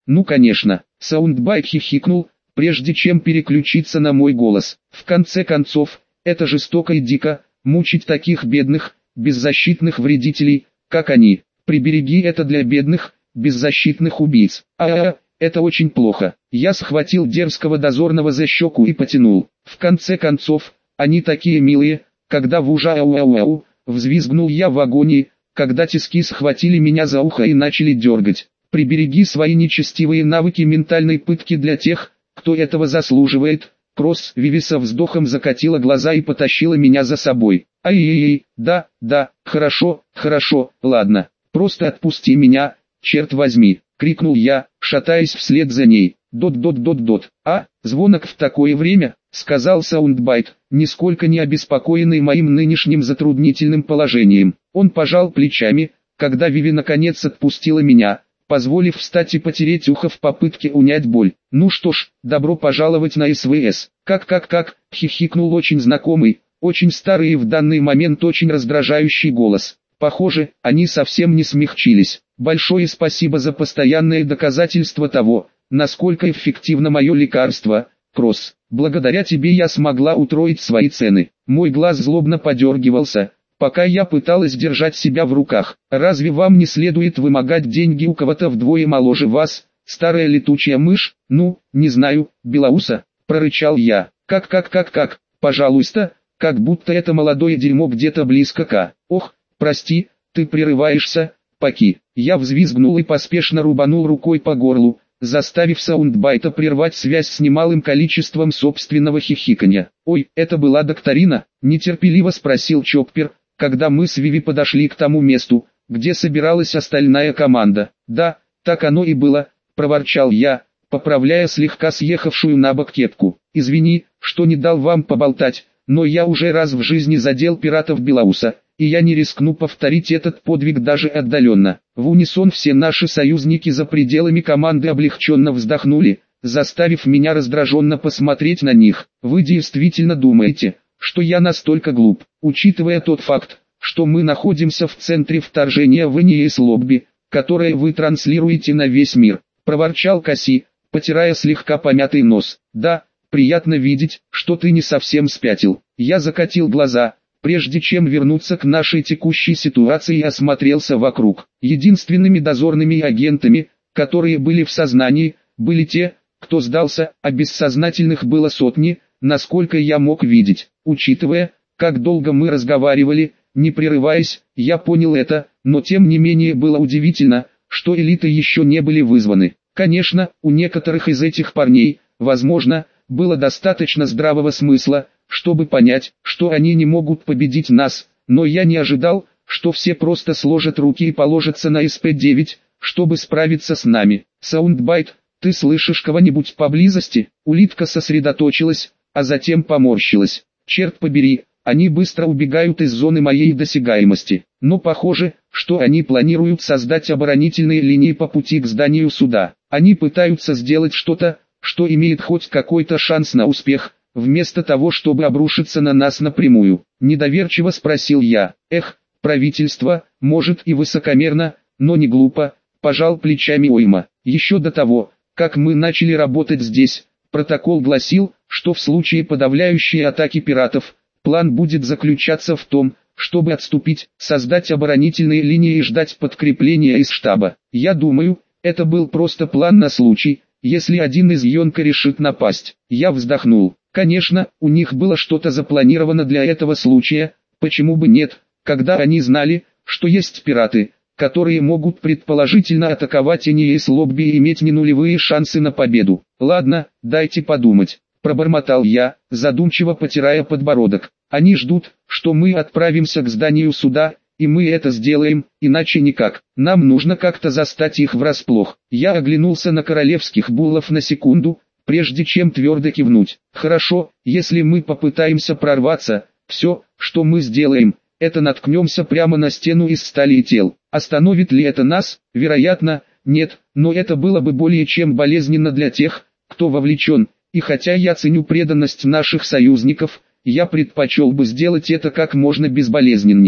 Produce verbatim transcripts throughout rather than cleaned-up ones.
Ну конечно, Саундбайт хихикнул, прежде чем переключиться на мой голос. В конце концов, это жестоко и дико, мучить таких бедных, беззащитных вредителей, как они. Прибереги это для бедных, беззащитных убийц. А-а-а, это очень плохо. Я схватил дерзкого дозорного за щеку и потянул. В конце концов, они такие милые, когда в ужа ау-ау-ау, взвизгнул я в агонии, когда тиски схватили меня за ухо и начали дергать. Прибереги свои нечестивые навыки ментальной пытки для тех, кто этого заслуживает. Кросс Виви со вздохом закатила глаза и потащила меня за собой. Ай-яй-яй, да, да, хорошо, хорошо, ладно, просто отпусти меня, черт возьми, крикнул я, шатаясь вслед за ней. Дот-дот-дот-дот, а, звонок в такое время, сказал Саундбайт, нисколько не обеспокоенный моим нынешним затруднительным положением. Он пожал плечами, когда Виви наконец отпустила меня, позволив встать и потереть ухо в попытке унять боль. Ну что ж, добро пожаловать на СВС. Как-как-как, хихикнул очень знакомый, очень старый и в данный момент очень раздражающий голос. Похоже, они совсем не смягчились. Большое спасибо за постоянное доказательство того, насколько эффективно мое лекарство, Кросс. Благодаря тебе я смогла утроить свои цены. Мой глаз злобно подергивался, пока я пыталась держать себя в руках. Разве вам не следует вымогать деньги у кого-то вдвое моложе вас, старая летучая мышь? Ну, не знаю, Белоуса, прорычал я. Как-как-как-как, пожалуйста, как будто это молодое дерьмо где-то близко к... Ох, прости, ты прерываешься, Паки. Я взвизгнул и поспешно рубанул рукой по горлу, заставив Саундбайта прервать связь с немалым количеством собственного хихиканья. «Ой, это была докторина?» – нетерпеливо спросил Чоппер, когда мы с Виви подошли к тому месту, где собиралась остальная команда. «Да, так оно и было», – проворчал я, поправляя слегка съехавшую на бок кепку. «Извини, что не дал вам поболтать, но я уже раз в жизни задел пиратов Белоуса, и я не рискну повторить этот подвиг даже отдаленно». В унисон все наши союзники за пределами команды облегченно вздохнули, заставив меня раздраженно посмотреть на них. «Вы действительно думаете, что я настолько глуп, учитывая тот факт, что мы находимся в центре вторжения в Эниэс-Лобби, которое вы транслируете на весь мир?» – проворчал Касси, потирая слегка помятый нос. «Да, приятно видеть, что ты не совсем спятил». Я закатил глаза, прежде чем вернуться к нашей текущей ситуации, и осмотрелся вокруг. Единственными дозорными агентами, которые были в сознании, были те, кто сдался, а бессознательных было сотни, насколько я мог видеть. Учитывая, как долго мы разговаривали, не прерываясь, я понял это, но тем не менее было удивительно, что элиты еще не были вызваны. Конечно, у некоторых из этих парней, возможно, было достаточно здравого смысла, чтобы понять, что они не могут победить нас, но я не ожидал, что все просто сложат руки и положатся на эс пэ девять, чтобы справиться с нами. Саундбайт, ты слышишь кого-нибудь поблизости? Улитка сосредоточилась, а затем поморщилась. Черт побери, они быстро убегают из зоны моей досягаемости. Но похоже, что они планируют создать оборонительные линии по пути к зданию суда. Они пытаются сделать что-то, что имеет хоть какой-то шанс на успех, вместо того, чтобы обрушиться на нас напрямую. Недоверчиво спросил я. Эх, правительство, может и высокомерно, но не глупо, пожал плечами Ойма. Еще до того, как мы начали работать здесь, протокол гласил, что в случае подавляющей атаки пиратов, план будет заключаться в том, чтобы отступить, создать оборонительные линии и ждать подкрепления из штаба. Я думаю, это был просто план на случай, если один из Йонка решит напасть. Я вздохнул. Конечно, у них было что-то запланировано для этого случая, почему бы нет, когда они знали, что есть пираты, которые могут предположительно атаковать Эниэс-Лобби и иметь не нулевые шансы на победу. Ладно, дайте подумать, пробормотал я, задумчиво потирая подбородок. Они ждут, что мы отправимся к зданию суда, и мы это сделаем, иначе никак. Нам нужно как-то застать их врасплох. Я оглянулся на королевских буллов на секунду, прежде чем твердо кивнуть. Хорошо, если мы попытаемся прорваться, все, что мы сделаем, это наткнемся прямо на стену из стали и тел. Остановит ли это нас? Вероятно, нет, но это было бы более чем болезненно для тех, кто вовлечен, и хотя я ценю преданность наших союзников, я предпочел бы сделать это как можно безболезненнее.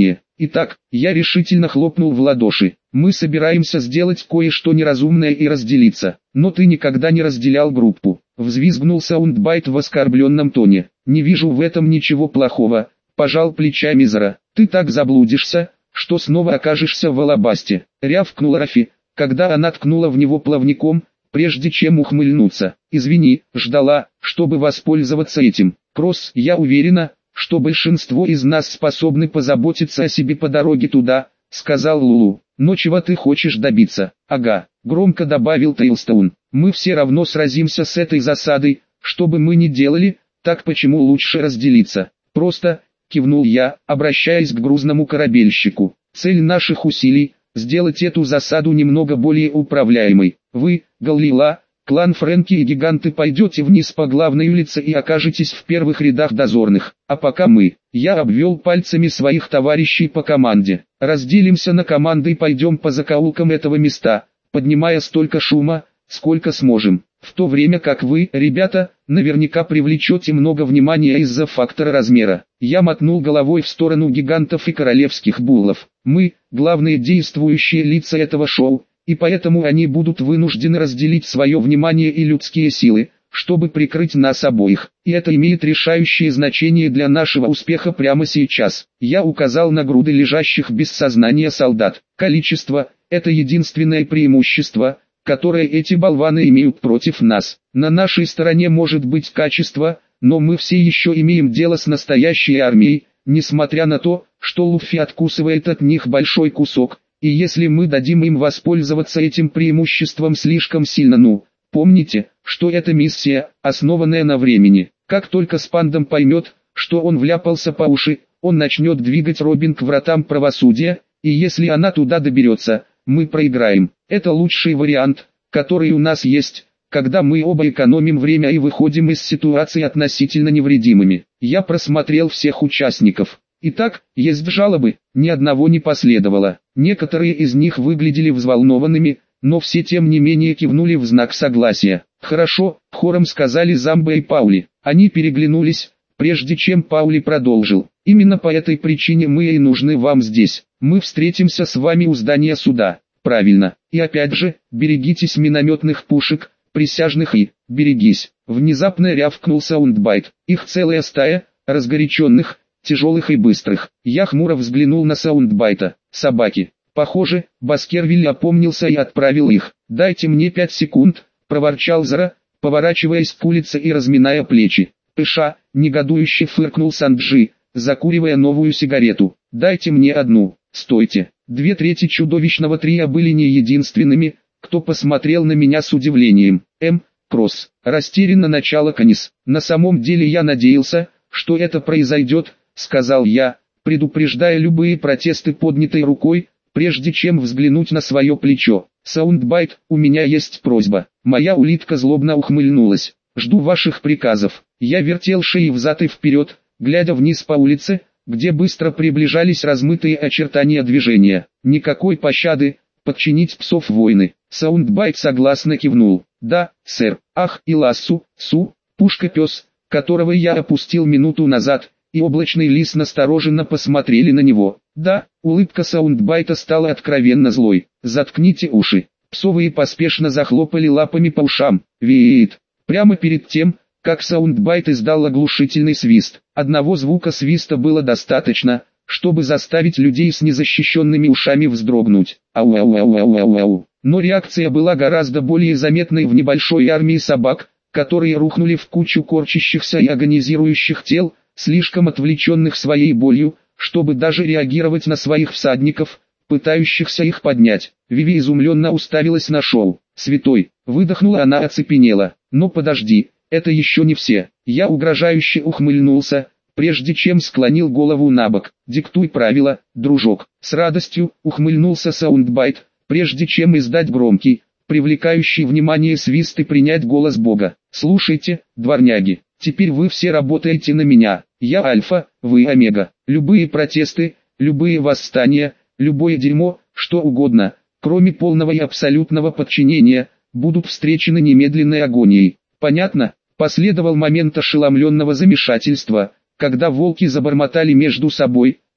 Итак, я решительно хлопнул в ладоши. Мы собираемся сделать кое-что неразумное и разделиться. Но ты никогда не разделял группу. Взвизгнул Саундбайт в оскорбленном тоне. Не вижу в этом ничего плохого. Пожал плечами Зара. Ты так заблудишься, что снова окажешься в Алабасте. Рявкнула Рафи, когда она ткнула в него плавником, прежде чем ухмыльнуться. Извини, ждала, чтобы воспользоваться этим. Кросс, я уверена, что большинство из нас способны позаботиться о себе по дороге туда, сказал Лулу. Но чего ты хочешь добиться? Ага, громко добавил Тейлстоун. Мы все равно сразимся с этой засадой, что бы мы ни делали, так почему лучше разделиться? Просто, кивнул я, обращаясь к грузному корабельщику. Цель наших усилий – сделать эту засаду немного более управляемой. Вы, Галлила, клан Фрэнки и гиганты пойдете вниз по главной улице и окажетесь в первых рядах дозорных. А пока мы, я обвел пальцами своих товарищей по команде, разделимся на команды и пойдем по закоулкам этого места, поднимая столько шума, сколько сможем. В то время как вы, ребята, наверняка привлечете много внимания из-за фактора размера. Я мотнул головой в сторону гигантов и королевских буллов. Мы, главные действующие лица этого шоу, и поэтому они будут вынуждены разделить свое внимание и людские силы, чтобы прикрыть нас обоих. И это имеет решающее значение для нашего успеха прямо сейчас. Я указал на груды лежащих без сознания солдат. Количество – это единственное преимущество, которое эти болваны имеют против нас. На нашей стороне может быть качество, но мы все еще имеем дело с настоящей армией, несмотря на то, что Луффи откусывает от них большой кусок. И если мы дадим им воспользоваться этим преимуществом слишком сильно, ну, помните, что это миссия, основанная на времени. Как только Спандом поймет, что он вляпался по уши, он начнет двигать Робин к вратам правосудия, и если она туда доберется, мы проиграем. Это лучший вариант, который у нас есть, когда мы оба экономим время и выходим из ситуации относительно невредимыми. Я просмотрел всех участников. Итак, есть жалобы, ни одного не последовало. Некоторые из них выглядели взволнованными, но все тем не менее кивнули в знак согласия. «Хорошо», — хором сказали Замбо и Паули. Они переглянулись, прежде чем Паули продолжил. «Именно по этой причине мы и нужны вам здесь. Мы встретимся с вами у здания суда». «Правильно. И опять же, берегитесь минометных пушек, присяжных и, берегись». Внезапно рявкнул Саундбайт. Их целая стая, разгоряченных, тяжелых и быстрых. Я хмуро взглянул на Саундбайта. Собаки. Похоже, Баскервиль опомнился и отправил их. «Дайте мне пять секунд», — проворчал Зара, поворачиваясь к улице и разминая плечи. «Пыша», — негодующе фыркнул Санджи, закуривая новую сигарету. «Дайте мне одну». «Стойте». Две трети чудовищного трио были не единственными, кто посмотрел на меня с удивлением. М. Кросс. Растерянно начало Канис. «На самом деле я надеялся, что это произойдет», — сказал я, предупреждая любые протесты поднятой рукой, прежде чем взглянуть на свое плечо. «Саундбайт, у меня есть просьба». Моя улитка злобно ухмыльнулась. «Жду ваших приказов». Я вертел шеей взад и вперед, глядя вниз по улице, где быстро приближались размытые очертания движения. «Никакой пощады, подчинить псов войны». Саундбайт согласно кивнул. «Да, сэр». «Ах, и Лассу, Су, пушка-пес, которого я опустил минуту назад», и облачный лис настороженно посмотрели на него. «Да», улыбка Саундбайта стала откровенно злой. «Заткните уши». Псовые поспешно захлопали лапами по ушам. «Веет». Прямо перед тем, как Саундбайт издал оглушительный свист. Одного звука свиста было достаточно, чтобы заставить людей с незащищенными ушами вздрогнуть. Ау-ау-ау-ау-ау-ау. Но реакция была гораздо более заметной в небольшой армии собак, которые рухнули в кучу корчащихся и агонизирующих тел, слишком отвлеченных своей болью, чтобы даже реагировать на своих всадников, пытающихся их поднять. Виви изумленно уставилась на шоу. «Святой!» — выдохнула она, оцепенела. «Но подожди, это еще не все». Я угрожающе ухмыльнулся, прежде чем склонил голову на бок. «Диктуй правила, дружок». С радостью ухмыльнулся Саундбайт, прежде чем издать громкий, привлекающий внимание свист и принять голос Бога. «Слушайте, дворняги, теперь вы все работаете на меня. Я Альфа, вы Омега. Любые протесты, любые восстания, любое дерьмо, что угодно, кроме полного и абсолютного подчинения, будут встречены немедленной агонией. Понятно?» Последовал момент ошеломленного замешательства, когда волки забормотали между собой,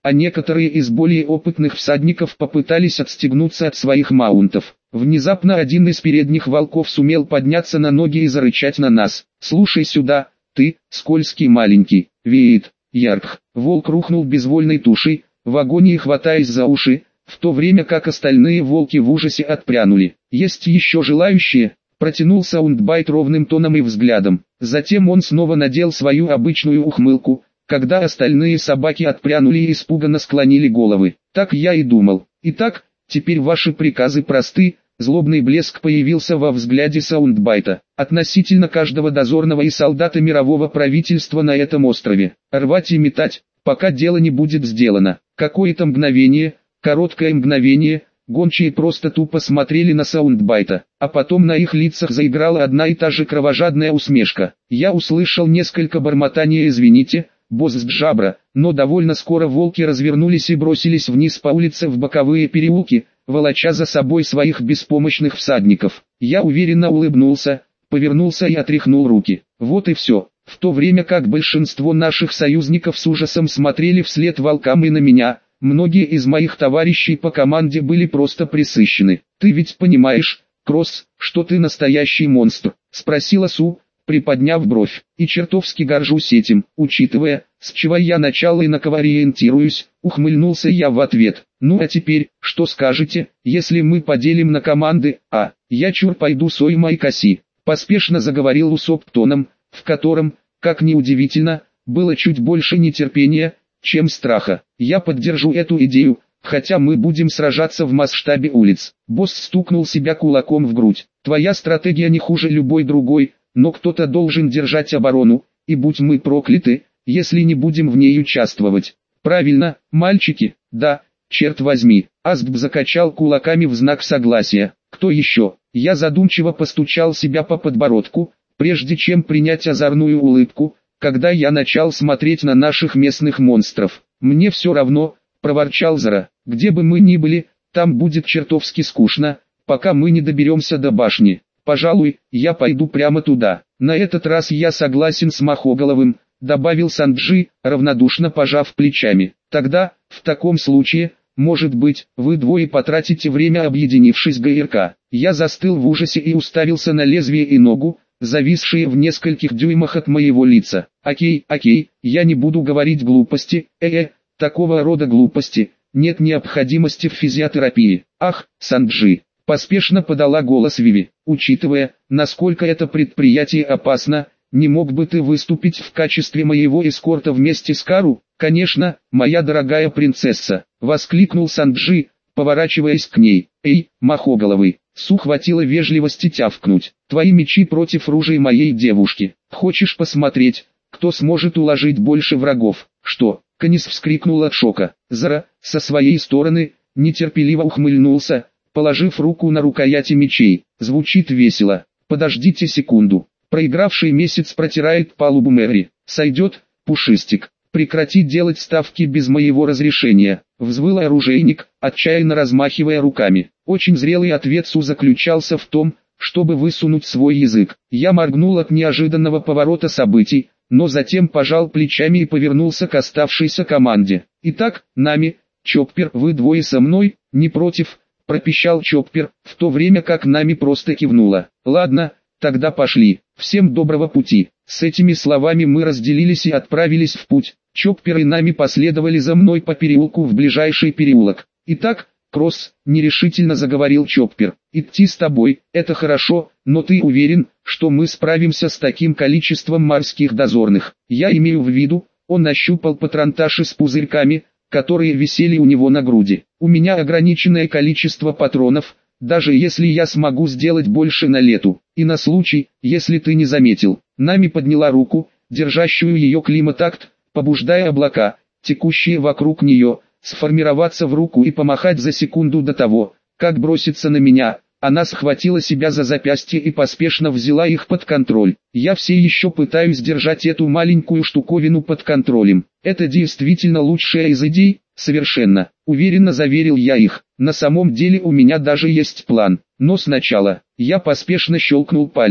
а некоторые из более опытных всадников попытались отстегнуться от своих маунтов. Внезапно один из передних волков сумел подняться на ноги и зарычать на нас. «Слушай сюда, ты, скользкий маленький, веет, ярк». Волк рухнул безвольной тушей, в агонии хватаясь за уши, в то время как остальные волки в ужасе отпрянули. «Есть еще желающие?» — протянул Саундбайт ровным тоном и взглядом. Затем он снова надел свою обычную ухмылку, когда остальные собаки отпрянули и испуганно склонили головы. «Так я и думал. Итак, теперь ваши приказы просты». Злобный блеск появился во взгляде Саундбайта. «Относительно каждого дозорного и солдата мирового правительства на этом острове. Рвать и метать, пока дело не будет сделано». Какое-то мгновение, короткое мгновение, гончие просто тупо смотрели на Саундбайта, а потом на их лицах заиграла одна и та же кровожадная усмешка. Я услышал несколько бормотания «извините», босс Джабра, но довольно скоро волки развернулись и бросились вниз по улице в боковые переулки, волоча за собой своих беспомощных всадников. Я уверенно улыбнулся, повернулся и отряхнул руки. Вот и все. В то время как большинство наших союзников с ужасом смотрели вслед волкам и на меня, многие из моих товарищей по команде были просто пресыщены. «Ты ведь понимаешь, Кросс, что ты настоящий монстр?» — спросила Су, приподняв бровь. «И чертовски горжусь этим, учитывая, с чего я начал и на кого ориентируюсь», — ухмыльнулся я в ответ. «Ну а теперь, что скажете, если мы поделим на команды, а, я чур пойду Сойма и Коси», — поспешно заговорил Усоп тоном, в котором, как ни удивительно, было чуть больше нетерпения, чем страха. «Я поддержу эту идею, хотя мы будем сражаться в масштабе улиц». Босс стукнул себя кулаком в грудь. «Твоя стратегия не хуже любой другой, но кто-то должен держать оборону, и будь мы прокляты, если не будем в ней участвовать». «Правильно, мальчики, да, черт возьми». Аздб закачал кулаками в знак согласия. «Кто еще?» Я задумчиво постучал себя по подбородку, прежде чем принять озорную улыбку, когда я начал смотреть на наших местных монстров. «Мне все равно», — проворчал Зара, — «где бы мы ни были, там будет чертовски скучно, пока мы не доберемся до башни. Пожалуй, я пойду прямо туда». «На этот раз я согласен с Махоголовым», — добавил Санджи, равнодушно пожав плечами. «Тогда, в таком случае, может быть, вы двое потратите время, объединившись ГРК». Я застыл в ужасе и уставился на лезвие и ногу, зависшие в нескольких дюймах от моего лица. «Окей, окей, я не буду говорить глупости, э-э, такого рода глупости, нет необходимости в физиотерапии». «Ах, Санджи», — поспешно подала голос Виви, — «учитывая, насколько это предприятие опасно, не мог бы ты выступить в качестве моего эскорта вместе с Кару?» «Конечно, моя дорогая принцесса», — воскликнул Санджи, поворачиваясь к ней. «Эй, Махоголовый!» Су хватило вежливости тявкнуть. «Твои мечи против ружей моей девушки. Хочешь посмотреть, кто сможет уложить больше врагов?» «Что?» — Канис вскрикнул от шока. Зара, со своей стороны, нетерпеливо ухмыльнулся, положив руку на рукояти мечей. «Звучит весело. Подождите секунду. Проигравший месяц протирает палубу Мэри. Сойдет, Пушистик. Прекрати делать ставки без моего разрешения», — взвыл оружейник, отчаянно размахивая руками. Очень зрелый ответ Су заключался в том, чтобы высунуть свой язык. Я моргнул от неожиданного поворота событий, но затем пожал плечами и повернулся к оставшейся команде. «Итак, Нами, Чоппер, вы двое со мной, не против?» — пропищал Чоппер, в то время как Нами просто кивнула. «Ладно, тогда пошли. Всем доброго пути». С этими словами мы разделились и отправились в путь. Чоппер и Нами последовали за мной по переулку в ближайший переулок. «Итак, Кросс», — нерешительно заговорил Чоппер, — «идти с тобой, это хорошо, но ты уверен, что мы справимся с таким количеством морских дозорных?» Я имею в виду, он нащупал патронташи с пузырьками, которые висели у него на груди. «У меня ограниченное количество патронов, даже если я смогу сделать больше на лету, и на случай, если ты не заметил». Нами подняла руку, держащую ее климатакт, побуждая облака, текущие вокруг нее, сформироваться в руку и помахать за секунду до того, как броситься на меня. Она схватила себя за запястье и поспешно взяла их под контроль. Я все еще пытаюсь держать эту маленькую штуковину под контролем. Это действительно лучшая из идей, совершенно, уверенно заверил я их. На самом деле у меня даже есть план. Но сначала, я поспешно щелкнул пальцем.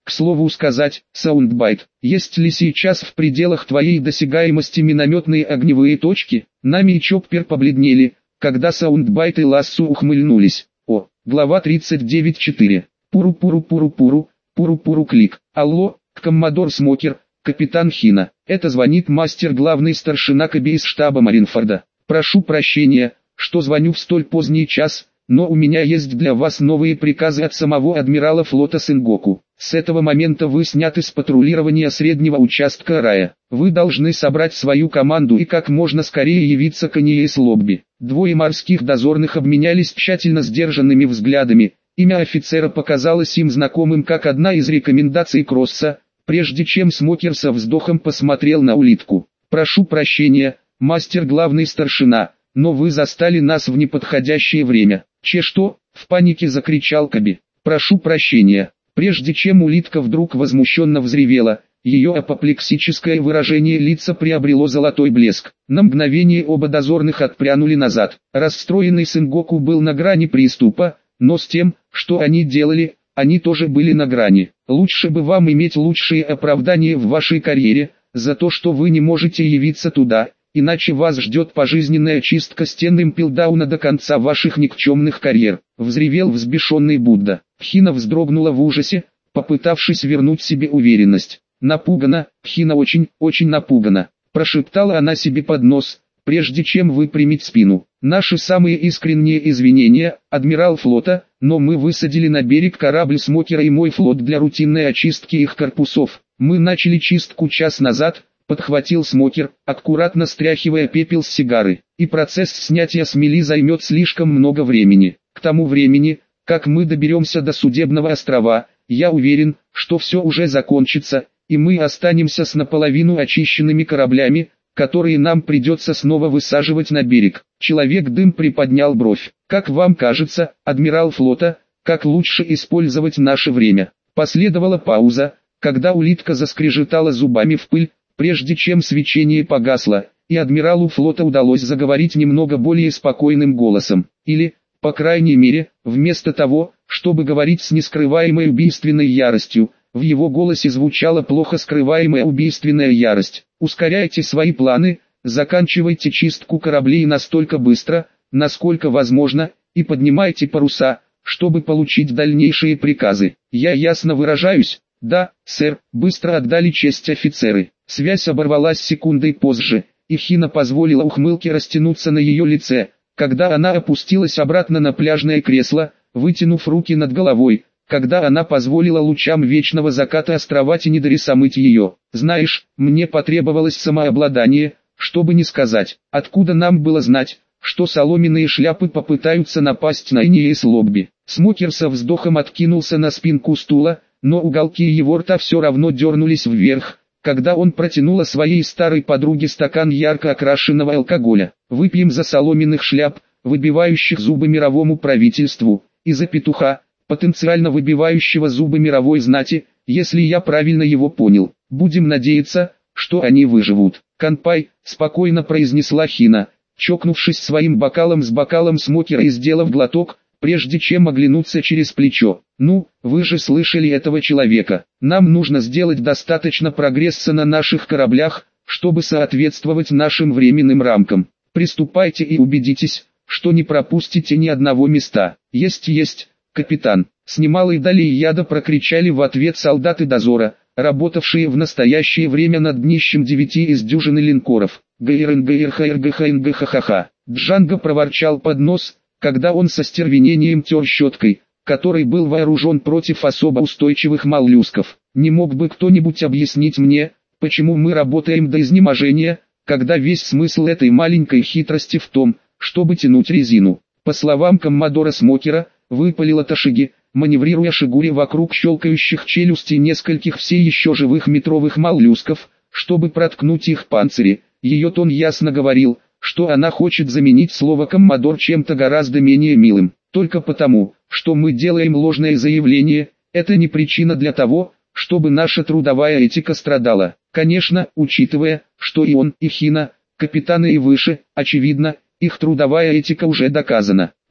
К слову сказать, Саундбайт, есть ли сейчас в пределах твоей досягаемости минометные огневые точки? Нами и Чоппер побледнели, когда Саундбайт и Лассу ухмыльнулись. О, глава тридцать девять четыре. Пуру-пуру-пуру-пуру, пуру-пуру-клик. Алло, коммодор Смокер, капитан Хина. Это звонит мастер главный старшина Кэби из штаба Маринфорда. Прошу прощения, что звоню в столь поздний час, но у меня есть для вас новые приказы от самого адмирала флота Сенгоку. С этого момента вы сняты с патрулирования среднего участка Рая. Вы должны собрать свою команду и как можно скорее явиться к Аниэс-Лобби. Двое морских дозорных обменялись тщательно сдержанными взглядами. Имя офицера показалось им знакомым как одна из рекомендаций Кросса, прежде чем Смокер со вздохом посмотрел на улитку. «Прошу прощения, мастер главный старшина, но вы застали нас в неподходящее время». «Че что?» — в панике закричал Кэби. «Прошу прощения». Прежде чем улитка вдруг возмущенно взревела, ее апоплексическое выражение лица приобрело золотой блеск. На мгновение оба дозорных отпрянули назад. Расстроенный Сенгоку был на грани приступа, но с тем, что они делали, они тоже были на грани. Лучше бы вам иметь лучшие оправдания в вашей карьере, за то, что вы не можете явиться туда, иначе вас ждет пожизненная чистка стен Импелдауна до конца ваших никчемных карьер. Взревел взбешенный Будда. Хина вздрогнула в ужасе, попытавшись вернуть себе уверенность. Напугана, Хина очень, очень напугана. Прошептала она себе под нос, прежде чем выпрямить спину. Наши самые искренние извинения, адмирал флота, но мы высадили на берег корабль Смокера и мой флот для рутинной очистки их корпусов. Мы начали чистку час назад, подхватил Смокер, аккуратно стряхивая пепел с сигары. И процесс снятия смели займет слишком много времени. К тому времени, как мы доберемся до Судебного острова, я уверен, что все уже закончится, и мы останемся с наполовину очищенными кораблями, которые нам придется снова высаживать на берег. Человек-дым приподнял бровь. Как вам кажется, адмирал флота, как лучше использовать наше время? Последовала пауза, когда улитка заскрежетала зубами в пыль, прежде чем свечение погасло, и адмиралу флота удалось заговорить немного более спокойным голосом. Или, по крайней мере, вместо того, чтобы говорить с нескрываемой убийственной яростью, в его голосе звучала плохо скрываемая убийственная ярость. Ускоряйте свои планы, заканчивайте чистку кораблей настолько быстро, насколько возможно, и поднимайте паруса, чтобы получить дальнейшие приказы. Я ясно выражаюсь? Да, сэр, быстро отдали честь офицеры. Связь оборвалась секундой позже, и Хина позволила ухмылке растянуться на ее лице, когда она опустилась обратно на пляжное кресло, вытянув руки над головой, когда она позволила лучам вечного заката островать и недорисомыть ее. Знаешь, мне потребовалось самообладание, чтобы не сказать, откуда нам было знать, что соломенные шляпы попытаются напасть на Аниэс-Лобби. Смокер со вздохом откинулся на спинку стула, но уголки его рта все равно дернулись вверх, когда он протянул своей старой подруге стакан ярко окрашенного алкоголя. «Выпьем за соломенных шляп, выбивающих зубы мировому правительству, и за петуха, потенциально выбивающего зубы мировой знати, если я правильно его понял. Будем надеяться, что они выживут». «Канпай», спокойно произнесла Хина, чокнувшись своим бокалом с бокалом Смокера и сделав глоток, прежде чем оглянуться через плечо. «Ну, вы же слышали этого человека. Нам нужно сделать достаточно прогресса на наших кораблях, чтобы соответствовать нашим временным рамкам. Приступайте и убедитесь, что не пропустите ни одного места». «Есть, есть, капитан», с немалой долей яда прокричали в ответ солдаты дозора, работавшие в настоящее время над днищем девяти из дюжины линкоров. «ГРНГРХРГХНГХХ». Джанго проворчал под нос, когда он со стервенением тер щеткой, который был вооружен против особо устойчивых моллюсков. «Не мог бы кто-нибудь объяснить мне, почему мы работаем до изнеможения, когда весь смысл этой маленькой хитрости в том, чтобы тянуть резину?» По словам коммодора Смокера, выпалила Ташиги, маневрируя шигури вокруг щелкающих челюстей нескольких все еще живых метровых моллюсков, чтобы проткнуть их панцири. Ее тон ясно говорил, что она хочет заменить слово «коммодор» чем-то гораздо менее милым. Только потому, что мы делаем ложное заявление, это не причина для того, чтобы наша трудовая этика страдала. Конечно, учитывая, что и он, и Хина, капитаны и выше, очевидно, их трудовая этика уже доказана.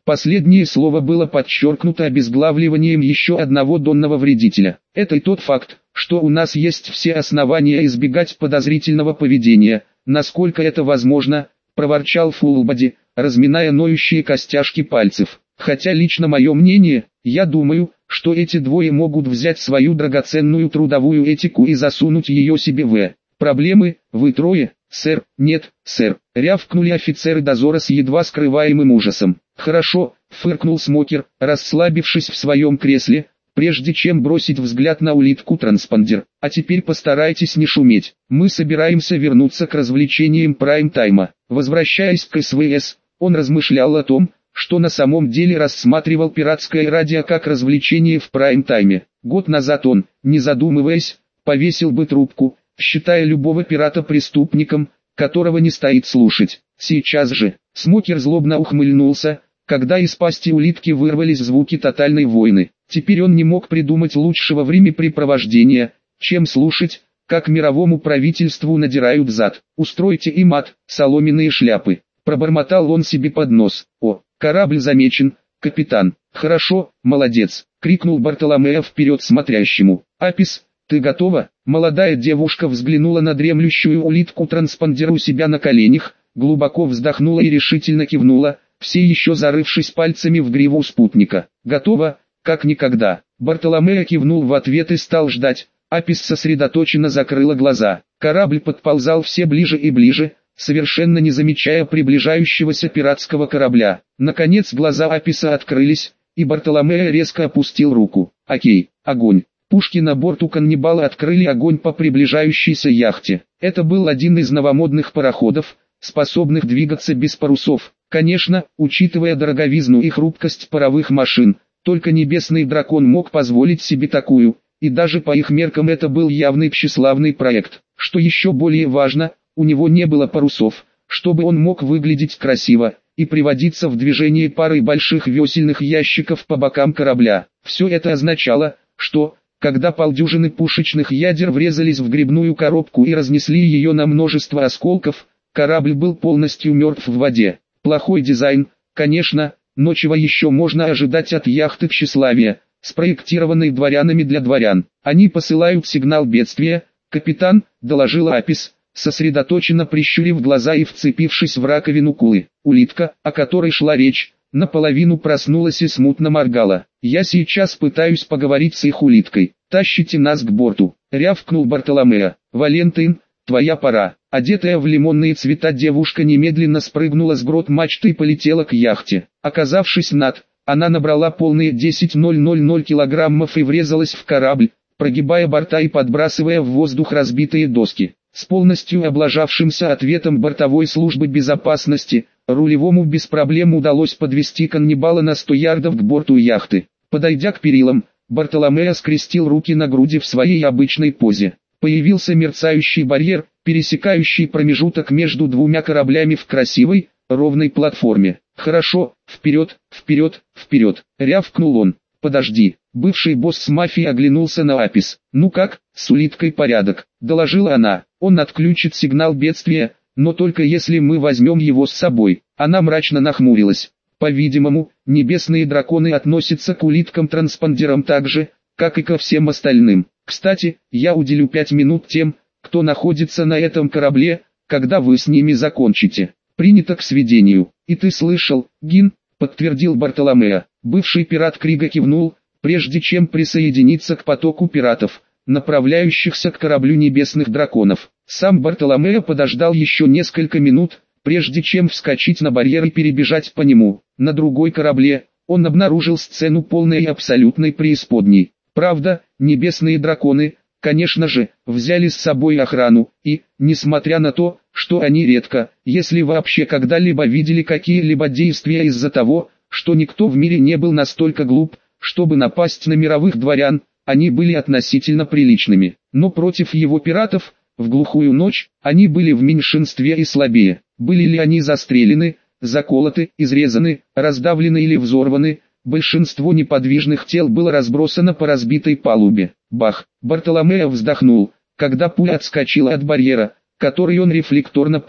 Последнее слово было подчеркнуто обезглавливанием еще одного донного вредителя. Это и тот факт, что у нас есть все основания избегать подозрительного поведения, насколько это возможно, проворчал Фулбоди, разминая ноющие костяшки пальцев. Хотя лично мое мнение, я думаю, что эти двое могут взять свою драгоценную трудовую этику и засунуть ее себе в. Проблемы, вы трое, сэр, нет, сэр, рявкнули офицеры дозора с едва скрываемым ужасом. Хорошо, фыркнул Смокер, расслабившись в своем кресле, прежде чем бросить взгляд на улитку-транспондер. А теперь постарайтесь не шуметь, мы собираемся вернуться к развлечениям прайм-тайма. Возвращаясь к СВС, он размышлял о том, что на самом деле рассматривал пиратское радио как развлечение в прайм-тайме. Год назад он, не задумываясь, повесил бы трубку, считая любого пирата преступником, которого не стоит слушать. Сейчас же, Смокер злобно ухмыльнулся, когда из пасти улитки вырвались звуки тотальной войны. Теперь он не мог придумать лучшего времяпрепровождения, чем слушать, как мировому правительству надирают зад. «Устройте им ад, соломенные шляпы», — пробормотал он себе под нос. «О, корабль замечен, капитан». «Хорошо, молодец», — крикнул Бартоломео вперед смотрящему. «Апис, ты готова?» Молодая девушка взглянула на дремлющую улитку-транспондера у себя на коленях, глубоко вздохнула и решительно кивнула, все еще зарывшись пальцами в гриву спутника. «Готова, как никогда». Бартоломео кивнул в ответ и стал ждать. Апис сосредоточенно закрыла глаза. Корабль подползал все ближе и ближе, совершенно не замечая приближающегося пиратского корабля. Наконец глаза Аписа открылись, и Бартоломео резко опустил руку. «Окей, огонь». Пушки на борту каннибала открыли огонь по приближающейся яхте. Это был один из новомодных пароходов, способных двигаться без парусов. Конечно, учитывая дороговизну и хрупкость паровых машин, только небесный дракон мог позволить себе такую, и даже по их меркам это был явный тщеславный проект. Что еще более важно, у него не было парусов, чтобы он мог выглядеть красиво, и приводиться в движение парой больших весельных ящиков по бокам корабля. Все это означало, что, когда полдюжины пушечных ядер врезались в грибную коробку и разнесли ее на множество осколков, корабль был полностью мертв в воде. Плохой дизайн, конечно, но чего еще можно ожидать от яхты тщеславия, спроектированной дворянами для дворян. «Они посылают сигнал бедствия, капитан», — доложила Апис, сосредоточенно прищурив глаза и вцепившись в раковину кулы. Улитка, о которой шла речь, наполовину проснулась и смутно моргала. «Я сейчас пытаюсь поговорить с их улиткой. Тащите нас к борту», — рявкнул Бартоломео. «Валентин, твоя пора». Одетая в лимонные цвета девушка немедленно спрыгнула с грот мачты и полетела к яхте. Оказавшись над, она набрала полные десять тысяч килограммов и врезалась в корабль, прогибая борта и подбрасывая в воздух разбитые доски. С полностью облажавшимся ответом бортовой службы безопасности, рулевому без проблем удалось подвести каннибала на сто ярдов к борту яхты. Подойдя к перилам, Бартоломео скрестил руки на груди в своей обычной позе. Появился мерцающий барьер, пересекающий промежуток между двумя кораблями в красивой, ровной платформе. «Хорошо, вперед, вперед, вперед!» — рявкнул он. «Подожди!» Бывший босс мафии оглянулся на Апис. «Ну как, с улиткой порядок?» — доложила она. «Он отключит сигнал бедствия, но только если мы возьмем его с собой». Она мрачно нахмурилась. По-видимому, небесные драконы относятся к улиткам-транспондерам так же, как и ко всем остальным. Кстати, я уделю пять минут тем, кто находится на этом корабле, когда вы с ними закончите. Принято к сведению. И ты слышал, Гин, подтвердил Бартоломео. Бывший пират Крига кивнул, прежде чем присоединиться к потоку пиратов, направляющихся к кораблю небесных драконов. Сам Бартоломео подождал еще несколько минут, прежде чем вскочить на барьер и перебежать по нему. На другой корабле он обнаружил сцену полной и абсолютной преисподней. Правда, небесные драконы, конечно же, взяли с собой охрану, и, несмотря на то, что они редко, если вообще когда-либо видели какие-либо действия из-за того, что никто в мире не был настолько глуп, чтобы напасть на мировых дворян, они были относительно приличными. Но против его пиратов, в глухую ночь, они были в меньшинстве и слабее. Были ли они застрелены, заколоты, изрезаны, раздавлены или взорваны, большинство неподвижных тел было разбросано по разбитой палубе. Бах! Бартоломео вздохнул, когда пуля отскочила от барьера, который он рефлекторно поднял.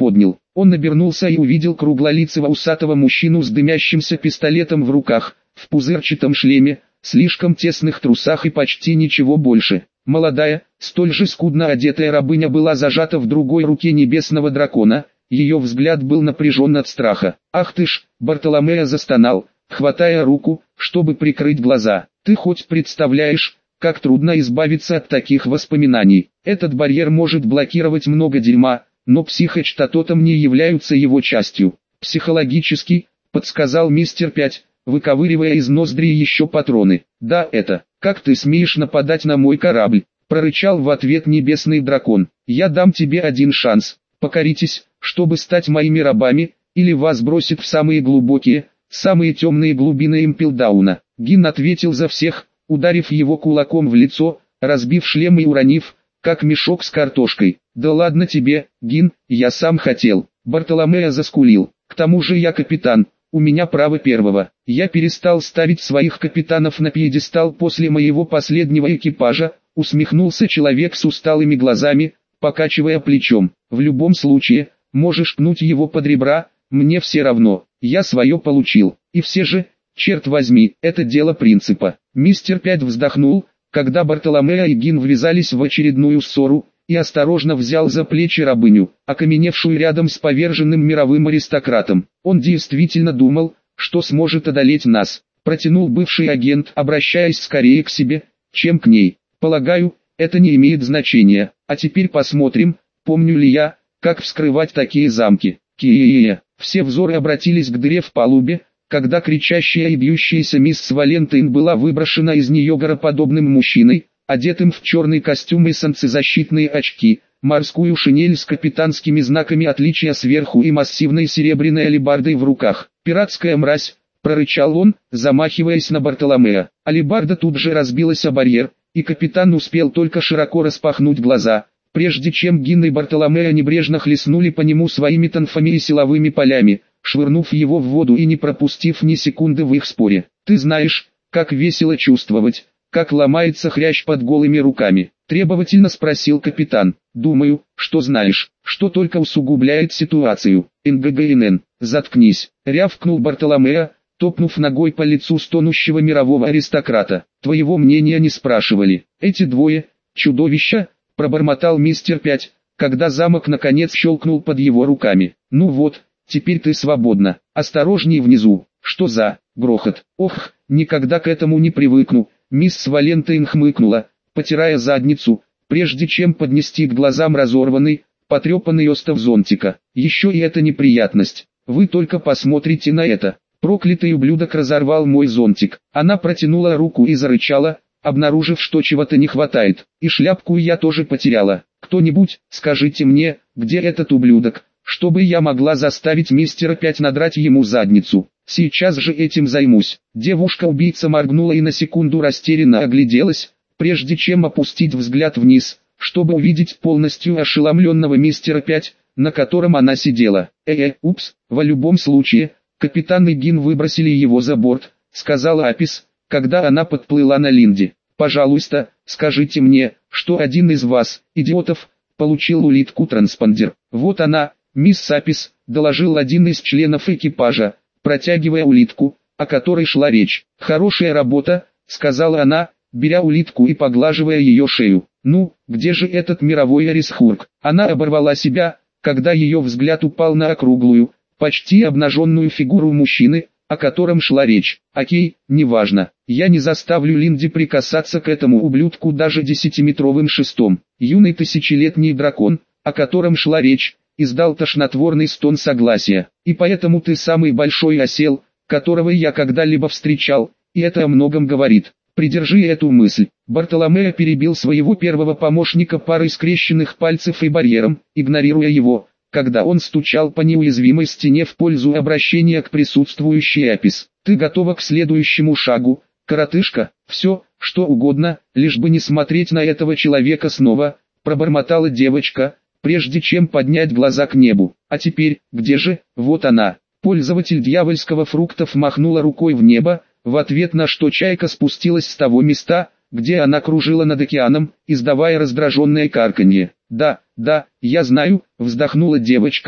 Он обернулся и увидел круглолицего усатого мужчину с дымящимся пистолетом в руках, в пузырчатом шлеме, слишком тесных трусах и почти ничего больше. Молодая, столь же скудно одетая рабыня была зажата в другой руке небесного дракона, ее взгляд был напряжен от страха. «Ах ты ж!» — Бартоломео застонал, хватая руку, чтобы прикрыть глаза. «Ты хоть представляешь, как трудно избавиться от таких воспоминаний? Этот барьер может блокировать много дерьма, но психочтатотом не являются его частью. Психологически», — подсказал мистер Пять, выковыривая из ноздрей еще патроны. «Да, это, как ты смеешь нападать на мой корабль?» — прорычал в ответ небесный дракон. «Я дам тебе один шанс. Покоритесь, чтобы стать моими рабами, или вас бросит в самые глубокие, самые темные глубины Импелдауна». Гин ответил за всех, ударив его кулаком в лицо, разбив шлем и уронив, как мешок с картошкой. «Да ладно тебе, Гин, я сам хотел». Бартоломео заскулил. «К тому же я капитан, у меня право первого. Я перестал ставить своих капитанов на пьедестал после моего последнего экипажа», усмехнулся человек с усталыми глазами, покачивая плечом. «В любом случае, можешь пнуть его под ребра, мне все равно, я свое получил. И все же, черт возьми, это дело принципа». Мистер Пять вздохнул, когда Бартоломео и Гин ввязались в очередную ссору, и осторожно взял за плечи рабыню, окаменевшую рядом с поверженным мировым аристократом. «Он действительно думал, что сможет одолеть нас», протянул бывший агент, обращаясь скорее к себе, чем к ней. «Полагаю, это не имеет значения. А теперь посмотрим, помню ли я, как вскрывать такие замки». Ки-е-е. Все взоры обратились к дыре в палубе, когда кричащая и бьющаяся мисс Валентайн была выброшена из нее гороподобным мужчиной, одетым в черный костюм и солнцезащитные очки, морскую шинель с капитанскими знаками отличия сверху и массивной серебряной алебардой в руках. «Пиратская мразь!» — прорычал он, замахиваясь на Бартоломео. Алебарда тут же разбилась о барьер, и капитан успел только широко распахнуть глаза, прежде чем Гин и Бартоломео небрежно хлестнули по нему своими тонфами и силовыми полями, швырнув его в воду и не пропустив ни секунды в их споре. «Ты знаешь, как весело чувствовать, как ломается хрящ под голыми руками?» — требовательно спросил капитан. «Думаю, что знаешь, что только усугубляет ситуацию». «НГГНН, заткнись», — рявкнул Бартоломео, топнув ногой по лицу стонущего мирового аристократа. «Твоего мнения не спрашивали. Эти двое, чудовища», — пробормотал мистер Пять, когда замок наконец щелкнул под его руками. «Ну вот, теперь ты свободна. Осторожней внизу». «Что за грохот? Ох, никогда к этому не привыкну». Мисс Валентайн хмыкнула, потирая задницу, прежде чем поднести к глазам разорванный, потрепанный остов зонтика. «Еще и эта неприятность. Вы только посмотрите на это. Проклятый ублюдок разорвал мой зонтик». Она протянула руку и зарычала, обнаружив, что чего-то не хватает. «И шляпку я тоже потеряла. Кто-нибудь, скажите мне, где этот ублюдок, чтобы я могла заставить мистера Пять надрать ему задницу. Сейчас же этим займусь». Девушка-убийца моргнула и на секунду растерянно огляделась, прежде чем опустить взгляд вниз, чтобы увидеть полностью ошеломленного мистера Пять, на котором она сидела. «Э-э, упс, в любом случае, капитан и Гин выбросили его за борт», — сказала Апис, когда она подплыла на Линде. «Пожалуйста, скажите мне, что один из вас, идиотов, получил улитку-транспондер». «Вот она, мисс Апис», — доложил один из членов экипажа, протягивая улитку, о которой шла речь. «Хорошая работа», — сказала она, беря улитку и поглаживая ее шею. «Ну, где же этот мировой Арисхурк?» Она оборвала себя, когда ее взгляд упал на округлую, почти обнаженную фигуру мужчины, о котором шла речь. «Окей, неважно. Я не заставлю Линди прикасаться к этому ублюдку даже десятиметровым шестом». Юный тысячелетний дракон, о котором шла речь, издал тошнотворный стон согласия. «И поэтому ты самый большой осел, которого я когда-либо встречал, и это о многом говорит. Придержи эту мысль». Бартоломео перебил своего первого помощника парой скрещенных пальцев и барьером, игнорируя его, когда он стучал по неуязвимой стене в пользу обращения к присутствующей Апис. «Ты готова к следующему шагу, коротышка?» «Все, что угодно, лишь бы не смотреть на этого человека снова», пробормотала девочка, прежде чем поднять глаза к небу. «А теперь, где же?» «Вот она». Пользователь дьявольского фруктов махнула рукой в небо, в ответ на что чайка спустилась с того места, где она кружила над океаном, издавая раздраженное карканье. «Да, да, я знаю», — вздохнула девочка,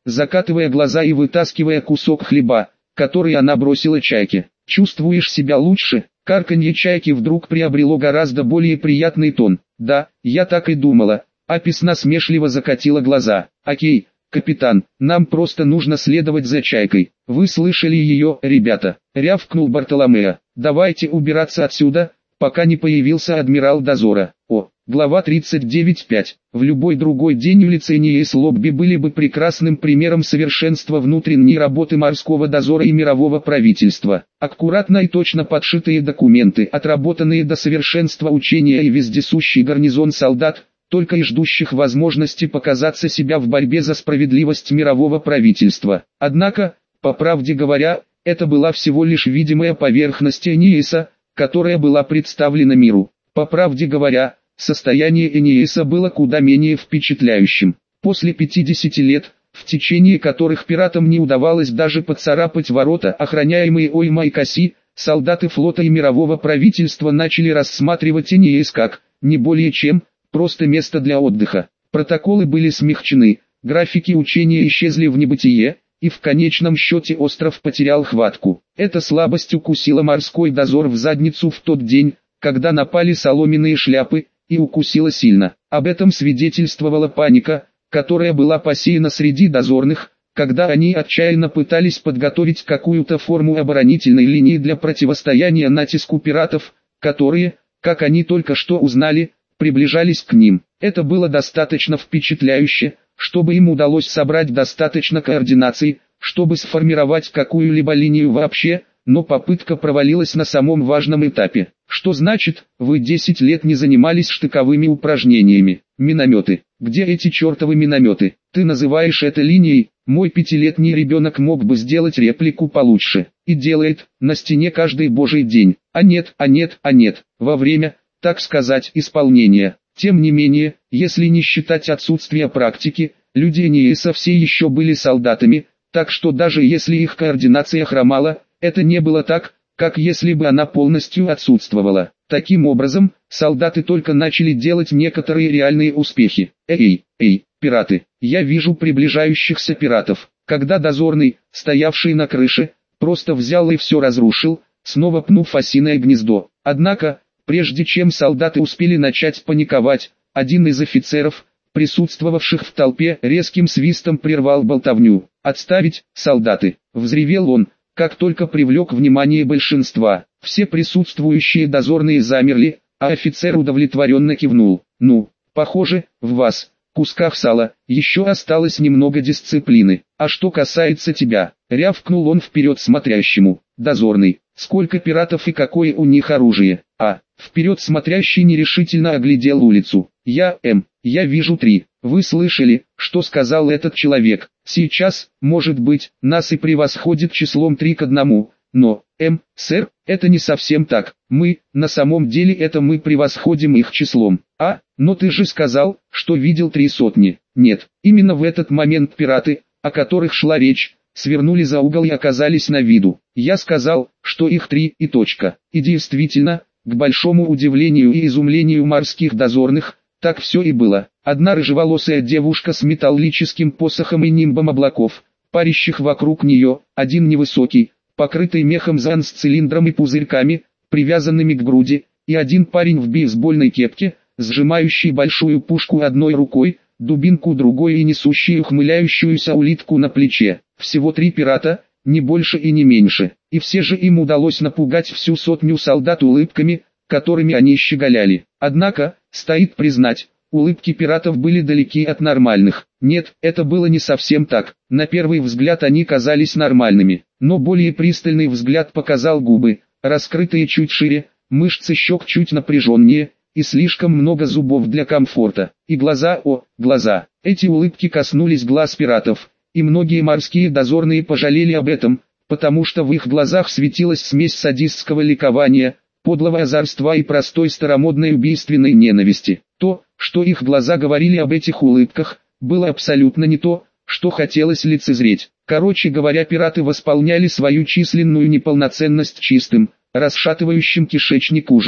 закатывая глаза и вытаскивая кусок хлеба, который она бросила чайке. «Чувствуешь себя лучше?» Карканье чайки вдруг приобрело гораздо более приятный тон. «Да, я так и думала». Апис насмешливо закатила глаза. «Окей, капитан, нам просто нужно следовать за чайкой. Вы слышали ее, ребята?» Рявкнул Бартоломео. «Давайте убираться отсюда, пока не появился адмирал дозора». О, глава тридцать девять пять. В любой другой день улицы Ниес Лобби были бы прекрасным примером совершенства внутренней работы морского дозора и мирового правительства. Аккуратно и точно подшитые документы, отработанные до совершенства учения и вездесущий гарнизон солдат, только и ждущих возможности показаться себя в борьбе за справедливость мирового правительства. Однако, по правде говоря, это была всего лишь видимая поверхность Ниеса, которая была представлена миру. По правде говоря, состояние Эниеса было куда менее впечатляющим. После пятидесяти лет, в течение которых пиратам не удавалось даже поцарапать ворота, охраняемые Ойма и Касси, солдаты флота и мирового правительства начали рассматривать Эниес как, не более чем, просто место для отдыха. Протоколы были смягчены, графики учения исчезли в небытие, и в конечном счете остров потерял хватку. Эта слабость укусила морской дозор в задницу в тот день, когда напали соломенные шляпы, и укусила сильно. Об этом свидетельствовала паника, которая была посеяна среди дозорных, когда они отчаянно пытались подготовить какую-то форму оборонительной линии для противостояния натиску пиратов, которые, как они только что узнали, приближались к ним. Это было достаточно впечатляюще, чтобы им удалось собрать достаточно координации, чтобы сформировать какую-либо линию вообще, но попытка провалилась на самом важном этапе. Что значит, вы десять лет не занимались штыковыми упражнениями? Минометы. Где эти чертовы минометы? Ты называешь это линией? Мой пятилетний ребенок мог бы сделать реплику получше. И делает, на стене каждый божий день. А нет, а нет, а нет. Во время, так сказать, исполнения. Тем не менее, если не считать отсутствия практики, люди Эниеса все еще были солдатами, так что даже если их координация хромала, это не было так, как если бы она полностью отсутствовала. Таким образом, солдаты только начали делать некоторые реальные успехи. Эй, эй, пираты, я вижу приближающихся пиратов. Когда дозорный, стоявший на крыше, просто взял и все разрушил, снова пнув осиное гнездо. Однако, прежде чем солдаты успели начать паниковать, один из офицеров, присутствовавших в толпе, резким свистом прервал болтовню. «Отставить, солдаты!» — взревел он, как только привлек внимание большинства. Все присутствующие дозорные замерли, а офицер удовлетворенно кивнул. «Ну, похоже, в вас, кусках сала, еще осталось немного дисциплины. А что касается тебя», — рявкнул он вперед смотрящему. «Дозорный, сколько пиратов и какое у них оружие?» «А». Вперед смотрящий нерешительно оглядел улицу. «Я, М, я вижу три». «Вы слышали, что сказал этот человек? Сейчас, может быть, нас и превосходит числом три к одному, но, М, сэр, это не совсем так. Мы, на самом деле это мы превосходим их числом. А, но ты же сказал, что видел три сотни». «Нет, именно в этот момент пираты, о которых шла речь, свернули за угол и оказались на виду. Я сказал, что их три и точка». И действительно, к большому удивлению и изумлению морских дозорных, так все и было. Одна рыжеволосая девушка с металлическим посохом и нимбом облаков, парящих вокруг нее, один невысокий, покрытый мехом зан с цилиндром и пузырьками, привязанными к груди, и один парень в бейсбольной кепке, сжимающий большую пушку одной рукой, дубинку другой и несущий ухмыляющуюся улитку на плече. Всего три пирата, не больше и не меньше, и все же им удалось напугать всю сотню солдат улыбками, которыми они щеголяли. Однако, стоит признать, улыбки пиратов были далеки от нормальных. Нет, это было не совсем так. На первый взгляд они казались нормальными, но более пристальный взгляд показал губы, раскрытые чуть шире, мышцы щек чуть напряженнее, и слишком много зубов для комфорта. И глаза, о, глаза. Эти улыбки коснулись глаз пиратов, и многие морские дозорные пожалели об этом, потому что в их глазах светилась смесь садистского ликования, подлого озорства и простой старомодной убийственной ненависти. То, что их глаза говорили об этих улыбках, было абсолютно не то, что хотелось лицезреть. Короче говоря, пираты восполняли свою численную неполноценность чистым, расшатывающим кишечник ужасом.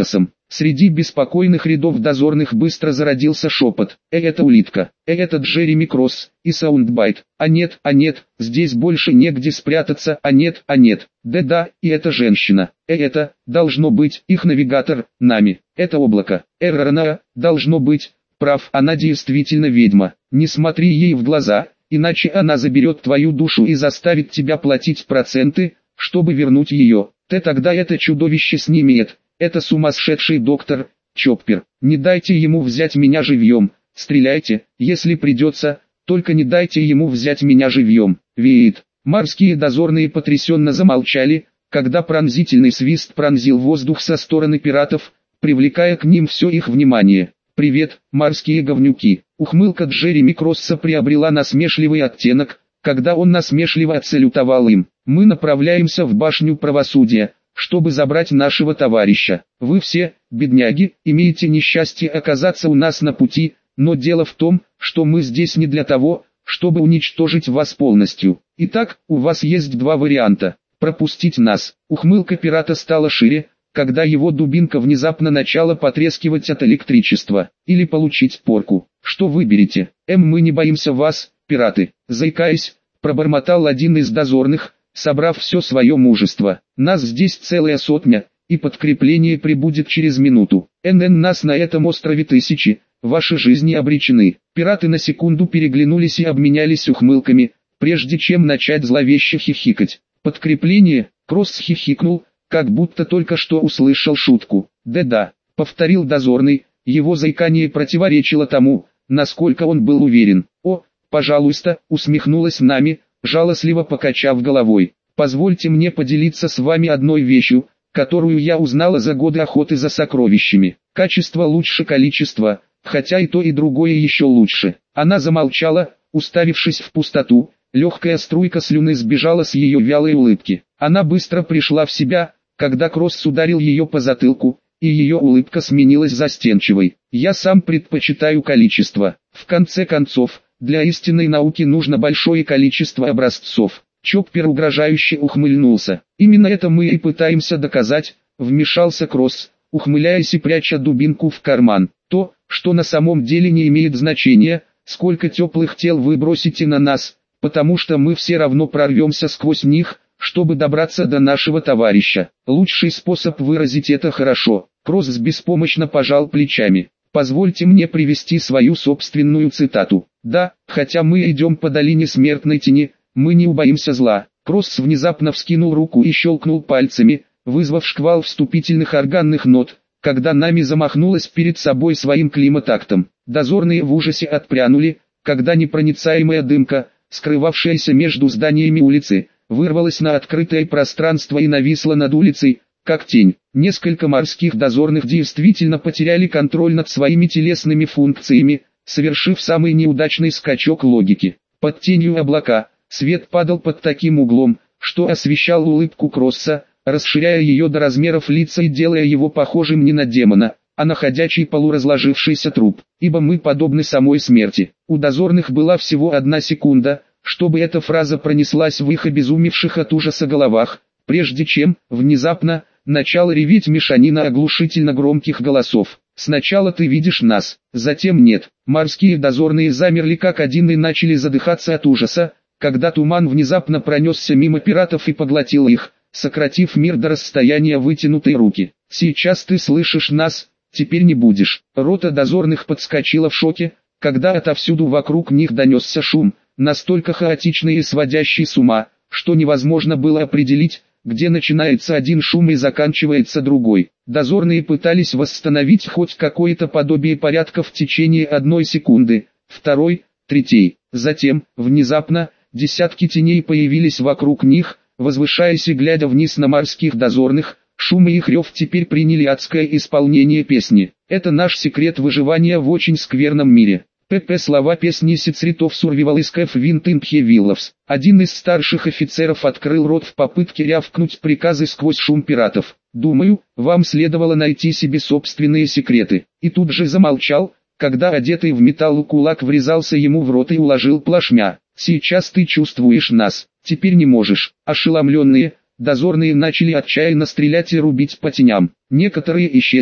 Среди беспокойных рядов дозорных быстро зародился шепот. «Э, это улитка! Э, это Джереми Кросс и Саундбайт! А нет, а нет, здесь больше негде спрятаться! А нет, а нет! Да-да, и это женщина! Э, это, должно быть, их навигатор, нами! Это облако! Эррорная, должно быть, прав, она действительно ведьма! Не смотри ей в глаза, иначе она заберет твою душу и заставит тебя платить проценты, чтобы вернуть ее! Ты тогда это чудовище снимет! Это сумасшедший доктор Чоппер. Не дайте ему взять меня живьем. Стреляйте, если придется, только не дайте ему взять меня живьем. Веет». Морские дозорные потрясенно замолчали, когда пронзительный свист пронзил воздух со стороны пиратов, привлекая к ним все их внимание. «Привет, морские говнюки». Ухмылка Джереми Кросса приобрела насмешливый оттенок, когда он насмешливо отсалютовал им. «Мы направляемся в башню правосудия, чтобы забрать нашего товарища. Вы все, бедняги, имеете несчастье оказаться у нас на пути, но дело в том, что мы здесь не для того, чтобы уничтожить вас полностью. Итак, у вас есть два варианта. Пропустить нас». Ухмылка пирата стала шире, когда его дубинка внезапно начала потрескивать от электричества. «Или получить порку. Что выберете?» «Эм, мы не боимся вас, пираты», заикаясь, пробормотал один из дозорных, собрав все свое мужество. «Нас здесь целая сотня, и подкрепление прибудет через минуту. НН нас на этом острове тысячи, ваши жизни обречены». Пираты на секунду переглянулись и обменялись ухмылками, прежде чем начать зловеще хихикать. «Подкрепление?» Кросс хихикнул, как будто только что услышал шутку. «Да-да», повторил дозорный, его заикание противоречило тому, насколько он был уверен. «О, пожалуйста», усмехнулась Нами, жалостливо покачав головой. «Позвольте мне поделиться с вами одной вещью, которую я узнала за годы охоты за сокровищами. Качество лучше количества, хотя и то и другое еще лучше». Она замолчала, уставившись в пустоту, легкая струйка слюны сбежала с ее вялой улыбки. Она быстро пришла в себя, когда Кросс ударил ее по затылку, и ее улыбка сменилась застенчивой. «Я сам предпочитаю количество. В конце концов, для истинной науки нужно большое количество образцов». Чоппер угрожающе ухмыльнулся. «Именно это мы и пытаемся доказать», — вмешался Кросс, ухмыляясь и пряча дубинку в карман. «То, что на самом деле не имеет значения, сколько теплых тел вы бросите на нас, потому что мы все равно прорвемся сквозь них, чтобы добраться до нашего товарища. Лучший способ выразить это хорошо». Кросс беспомощно пожал плечами. «Позвольте мне привести свою собственную цитату. Да, хотя мы идем по долине смертной тени, мы не убоимся зла». Кросс внезапно вскинул руку и щелкнул пальцами, вызвав шквал вступительных органных нот, когда Нами замахнулась перед собой своим климатактом. Дозорные в ужасе отпрянули, когда непроницаемая дымка, скрывавшаяся между зданиями улицы, вырвалась на открытое пространство и нависла над улицей, как тень. Несколько морских дозорных действительно потеряли контроль над своими телесными функциями, совершив самый неудачный скачок логики. Под тенью облака, свет падал под таким углом, что освещал улыбку Кросса, расширяя ее до размеров лица и делая его похожим не на демона, а на ходячий полуразложившийся труп. «Ибо мы подобны самой смерти». У дозорных была всего одна секунда, чтобы эта фраза пронеслась в их обезумевших от ужаса головах, прежде чем, внезапно, начала реветь мешанина оглушительно громких голосов. «Сначала ты видишь нас, затем нет». Морские дозорные замерли как один и начали задыхаться от ужаса, когда туман внезапно пронесся мимо пиратов и поглотил их, сократив мир до расстояния вытянутой руки. «Сейчас ты слышишь нас, теперь не будешь». Рота дозорных подскочила в шоке, когда отовсюду вокруг них донесся шум, настолько хаотичный и сводящий с ума, что невозможно было определить, где начинается один шум и заканчивается другой. Дозорные пытались восстановить хоть какое-то подобие порядка в течение одной секунды, второй, третьей. Затем, внезапно, десятки теней появились вокруг них, возвышаясь и глядя вниз на морских дозорных. Шум и их рев теперь приняли адское исполнение песни. «Это наш секрет выживания в очень скверном мире». ПП слова песни Сицритов Сурвивал из Кэф Винтынпхе Вилловс. Один из старших офицеров открыл рот в попытке рявкнуть приказы сквозь шум пиратов. «Думаю, вам следовало найти себе собственные секреты». И тут же замолчал, когда одетый в металл кулак врезался ему в рот и уложил плашмя. «Сейчас ты чувствуешь нас, теперь не можешь». Ошеломленные, дозорные начали отчаянно стрелять и рубить по теням. Некоторые исчезли,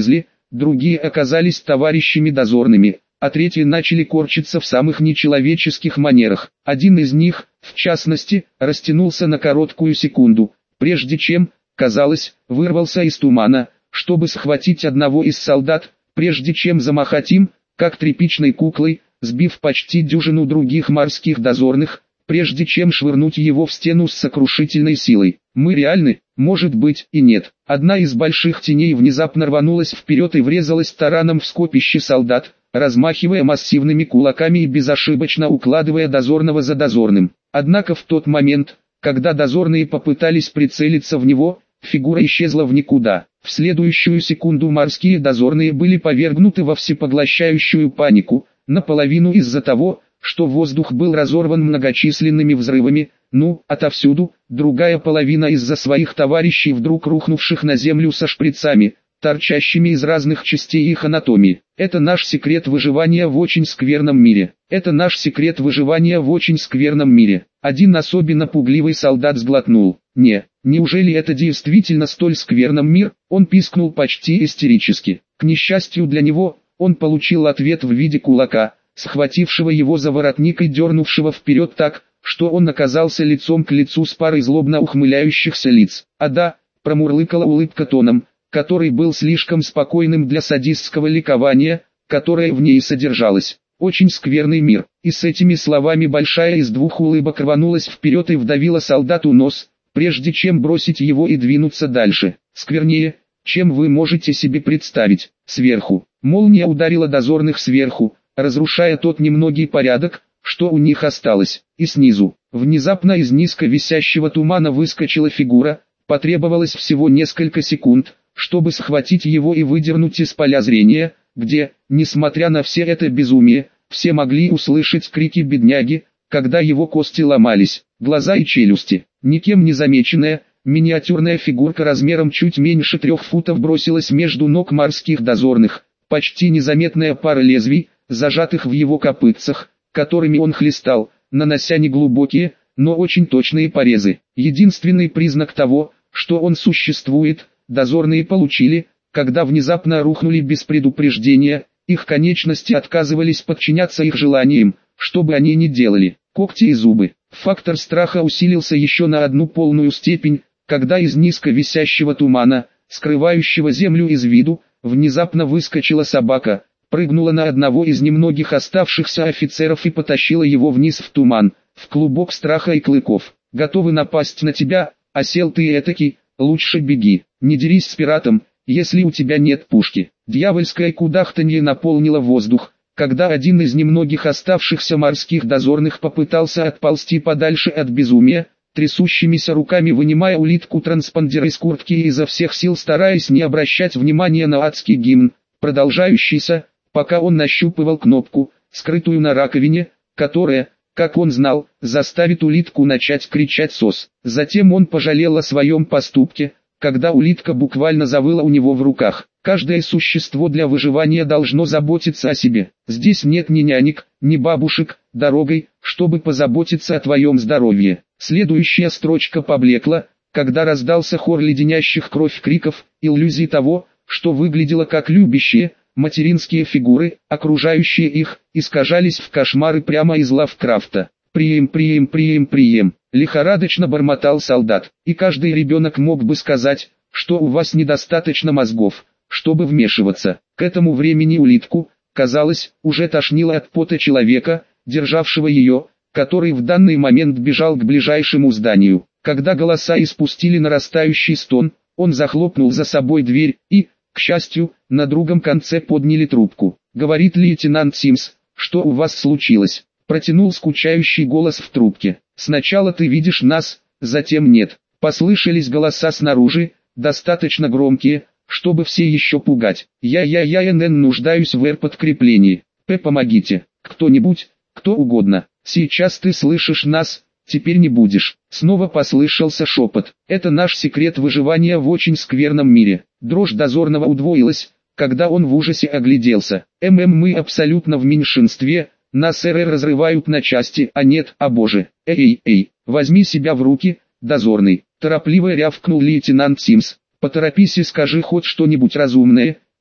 другие оказались товарищами дозорными, а третьи начали корчиться в самых нечеловеческих манерах. Один из них, в частности, растянулся на короткую секунду, прежде чем, казалось, вырвался из тумана, чтобы схватить одного из солдат, прежде чем замахать им, как тряпичной куклой, сбив почти дюжину других морских дозорных, прежде чем швырнуть его в стену с сокрушительной силой. Мы реальны, может быть и нет. Одна из больших теней внезапно рванулась вперед и врезалась тараном в скопище солдат, размахивая массивными кулаками и безошибочно укладывая дозорного за дозорным. Однако в тот момент, когда дозорные попытались прицелиться в него, фигура исчезла в никуда. В следующую секунду морские дозорные были повергнуты во всепоглощающую панику, наполовину из-за того, что воздух был разорван многочисленными взрывами, ну, отовсюду, другая половина из-за своих товарищей, вдруг рухнувших на землю со шприцами, торчащими из разных частей их анатомии. Это наш секрет выживания в очень скверном мире. Это наш секрет выживания в очень скверном мире. Один особенно пугливый солдат сглотнул. Не, неужели это действительно столь скверный мир? Он пискнул почти истерически. К несчастью для него, он получил ответ в виде кулака, схватившего его за воротник и дернувшего вперед так, что он оказался лицом к лицу с парой злобно ухмыляющихся лиц. А да, промурлыкала улыбка тоном, который был слишком спокойным для садистского ликования, которое в ней содержалось. Очень скверный мир. И с этими словами большая из двух улыбок рванулась вперед и вдавила солдату нос, прежде чем бросить его и двинуться дальше. Сквернее, чем вы можете себе представить. Сверху. Молния ударила дозорных сверху, разрушая тот немногий порядок, что у них осталось. И снизу. Внезапно из низко висящего тумана выскочила фигура. Потребовалось всего несколько секунд, чтобы схватить его и выдернуть из поля зрения, где, несмотря на все это безумие, все могли услышать крики бедняги, когда его кости ломались, глаза и челюсти. Никем не замеченная, миниатюрная фигурка размером чуть меньше трех футов бросилась между ног морских дозорных, почти незаметная пара лезвий, зажатых в его копытцах, которыми он хлестал, нанося неглубокие, но очень точные порезы. Единственный признак того, что он существует, дозорные получили, когда внезапно рухнули без предупреждения, их конечности отказывались подчиняться их желаниям, что бы они ни делали. Когти и зубы. Фактор страха усилился еще на одну полную степень, когда из низко висящего тумана, скрывающего землю из виду, внезапно выскочила собака, прыгнула на одного из немногих оставшихся офицеров и потащила его вниз в туман, в клубок страха и клыков. Готовы напасть на тебя, осел ты этакий, лучше беги, не дерись с пиратом, если у тебя нет пушки. Дьявольское кудахтанье наполнило воздух, когда один из немногих оставшихся морских дозорных попытался отползти подальше от безумия, трясущимися руками вынимая улитку-транспондер из куртки и изо всех сил стараясь не обращать внимания на адский гимн, продолжающийся, пока он нащупывал кнопку, скрытую на раковине, которая, как он знал, заставит улитку начать кричать «сос». Затем он пожалел о своем поступке, когда улитка буквально завыла у него в руках. Каждое существо для выживания должно заботиться о себе. Здесь нет ни нянек, ни бабушек, дорогой, чтобы позаботиться о твоем здоровье. Следующая строчка поблекла, когда раздался хор леденящих кровь криков, иллюзий того, что выглядело как любящие, материнские фигуры, окружающие их, искажались в кошмары прямо из Лавкрафта. «Прием, прием, прием, прием», — лихорадочно бормотал солдат. И каждый ребенок мог бы сказать, что у вас недостаточно мозгов, чтобы вмешиваться. К этому времени улитку, казалось, уже тошнило от пота человека, державшего ее, который в данный момент бежал к ближайшему зданию. Когда голоса испустили нарастающий стон, он захлопнул за собой дверь и, к счастью, на другом конце подняли трубку. «Говорит лейтенант Симс, что у вас случилось?» Протянул скучающий голос в трубке. «Сначала ты видишь нас, затем нет». Послышались голоса снаружи, достаточно громкие, чтобы все еще пугать. «Я-я-я-эн-эн нуждаюсь в эр-подкреплении. П, помогите. Кто-нибудь, кто угодно. Сейчас ты слышишь нас, теперь не будешь». Снова послышался шепот. «Это наш секрет выживания в очень скверном мире». Дрожь дозорного удвоилась, когда он в ужасе огляделся. «ММ мы абсолютно в меньшинстве, нас эр разрывают на части, а нет, а боже. Эй, эй, возьми себя в руки, дозорный». Торопливо рявкнул лейтенант Симс. «Поторопись и скажи хоть что-нибудь разумное,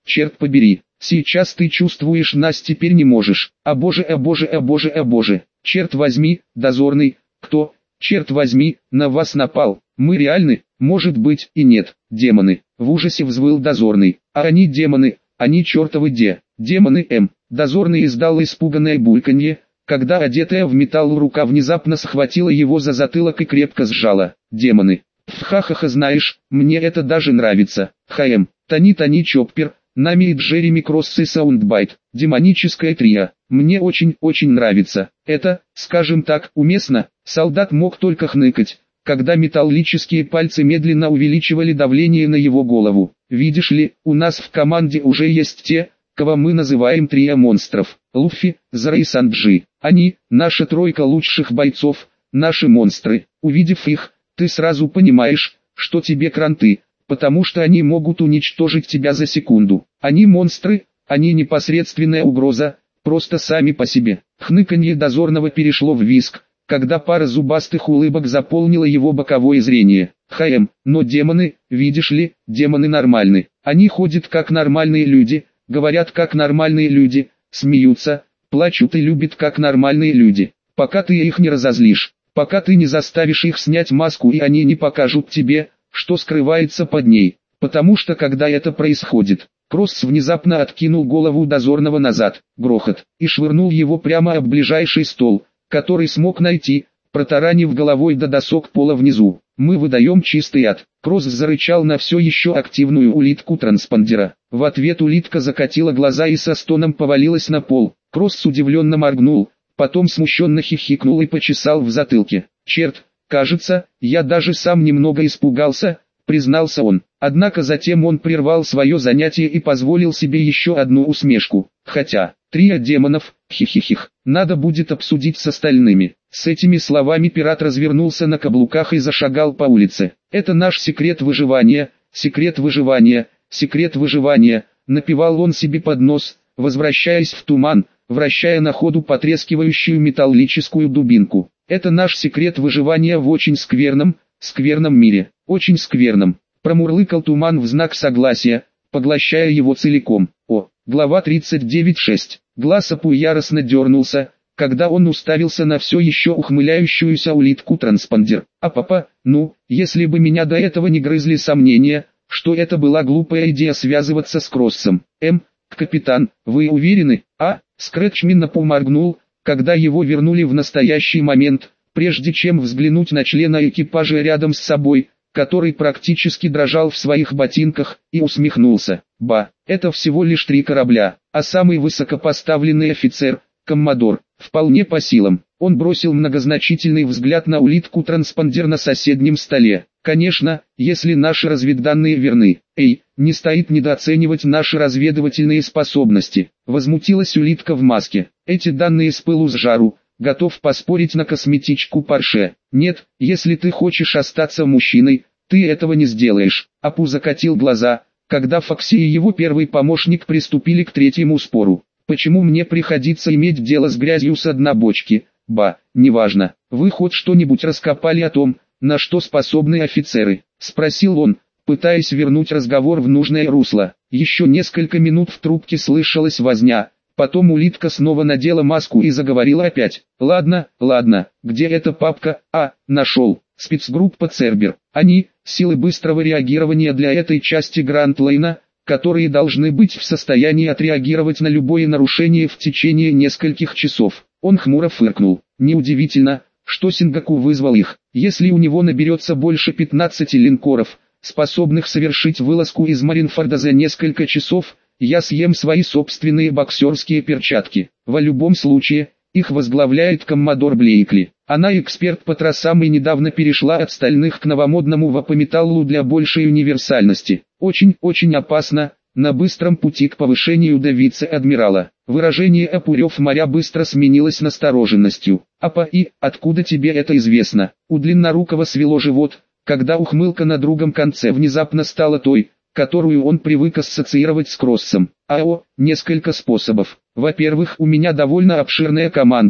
черт побери. Сейчас ты чувствуешь, нас теперь не можешь. А боже, а боже, а боже, а боже. Черт возьми, дозорный, кто, черт возьми, на вас напал? Мы реальны? Может быть и нет. Демоны. В ужасе взвыл дозорный. А они демоны, они чертовы де. Демоны М. Дозорный издал испуганное бульканье, когда одетая в металл рука внезапно схватила его за затылок и крепко сжала. Демоны. Ха-ха-ха, знаешь, мне это даже нравится. ХМ. Тони-тони Чоппер. Нами и Джереми Кросс и Саундбайт. Демоническое трио. Мне очень-очень нравится. Это, скажем так, уместно. Солдат мог только хныкать, когда металлические пальцы медленно увеличивали давление на его голову. Видишь ли, у нас в команде уже есть те, кого мы называем трио монстров. Луффи, Зара и Санджи. Они, наша тройка лучших бойцов, наши монстры. Увидев их, ты сразу понимаешь, что тебе кранты, потому что они могут уничтожить тебя за секунду. Они монстры, они непосредственная угроза, просто сами по себе. Хныканье дозорного перешло в визг, когда пара зубастых улыбок заполнила его боковое зрение. ХМ, но демоны, видишь ли, демоны нормальны. Они ходят как нормальные люди, говорят как нормальные люди, смеются, плачут и любят как нормальные люди. Пока ты их не разозлишь, пока ты не заставишь их снять маску и они не покажут тебе, что скрывается под ней. Потому что когда это происходит, Кросс внезапно откинул голову дозорного назад, грохот, и швырнул его прямо об ближайший стол, который смог найти, протаранив головой до досок пола внизу. Мы выдаем чистый ад. Кросс зарычал на все еще активную улитку транспондера. В ответ улитка закатила глаза и со стоном повалилась на пол. Кросс удивленно моргнул, потом смущенно хихикнул и почесал в затылке. Черт, кажется, я даже сам немного испугался, признался он. Однако затем он прервал свое занятие и позволил себе еще одну усмешку. Хотя, трио демонов, хихихих, надо будет обсудить с остальными. С этими словами пират развернулся на каблуках и зашагал по улице. Это наш секрет выживания, секрет выживания, секрет выживания, напевал он себе под нос, возвращаясь в туман, вращая на ходу потрескивающую металлическую дубинку. Это наш секрет выживания в очень скверном, скверном мире, очень скверном. Промурлыкал туман в знак согласия, поглощая его целиком. О, глава тридцать девять шесть. Глаз Апу яростно дернулся, когда он уставился на все еще ухмыляющуюся улитку-транспондер. А папа, ну, если бы меня до этого не грызли сомнения, что это была глупая идея связываться с Кроссом. М, капитан, вы уверены? А, Скретчмин поморгнул, когда его вернули в настоящий момент, прежде чем взглянуть на члена экипажа рядом с собой, который практически дрожал в своих ботинках, и усмехнулся. Ба, это всего лишь три корабля, а самый высокопоставленный офицер, коммодор, вполне по силам. Он бросил многозначительный взгляд на улитку-транспондер на соседнем столе. Конечно, если наши разведданные верны. Эй, не стоит недооценивать наши разведывательные способности. Возмутилась улитка в маске. Эти данные с пылу с жару. Готов поспорить на косметичку Порше. Нет, если ты хочешь остаться мужчиной, ты этого не сделаешь. Апу закатил глаза, когда Фокси и его первый помощник приступили к третьему спору. Почему мне приходится иметь дело с грязью с дна бочки? Ба, неважно. Вы хоть что-нибудь раскопали о том, на что способны офицеры? Спросил он, пытаясь вернуть разговор в нужное русло. Еще несколько минут в трубке слышалась возня. Потом улитка снова надела маску и заговорила опять. Ладно, ладно, где эта папка? А, нашел. Спецгруппа Цербер. Они, силы быстрого реагирования для этой части Гранд-Лейна, которые должны быть в состоянии отреагировать на любое нарушение в течение нескольких часов. Он хмуро фыркнул. Неудивительно, что Сингаку вызвал их. Если у него наберется больше пятнадцати линкоров, способных совершить вылазку из Маринфорда за несколько часов, я съем свои собственные боксерские перчатки. В любом случае, их возглавляет коммодор Блейкли. Она эксперт по трассам и недавно перешла от стальных к новомодному вапометаллу для большей универсальности. Очень-очень опасно, на быстром пути к повышению до вице-адмирала. Выражение «опурев моря» быстро сменилось настороженностью. «Апа, и откуда тебе это известно?» У длиннорукого свело живот, когда ухмылка на другом конце внезапно стала той, которую он привык ассоциировать с Кроссом. АО, несколько способов. Во-первых, у меня довольно обширная команда,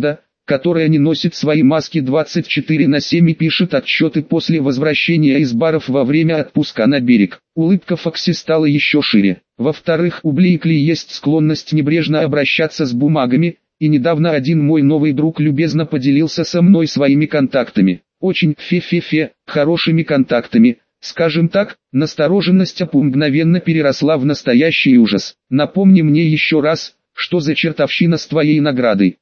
которая не носит свои маски двадцать четыре на семь и пишет отчеты после возвращения из баров во время отпуска на берег. Улыбка Фокси стала еще шире. Во-вторых, у Блейкли есть склонность небрежно обращаться с бумагами, и недавно один мой новый друг любезно поделился со мной своими контактами. Очень фе-фе-фе, хорошими контактами. Скажем так, настороженность Апу мгновенно переросла в настоящий ужас. Напомни мне еще раз, что за чертовщина с твоей наградой?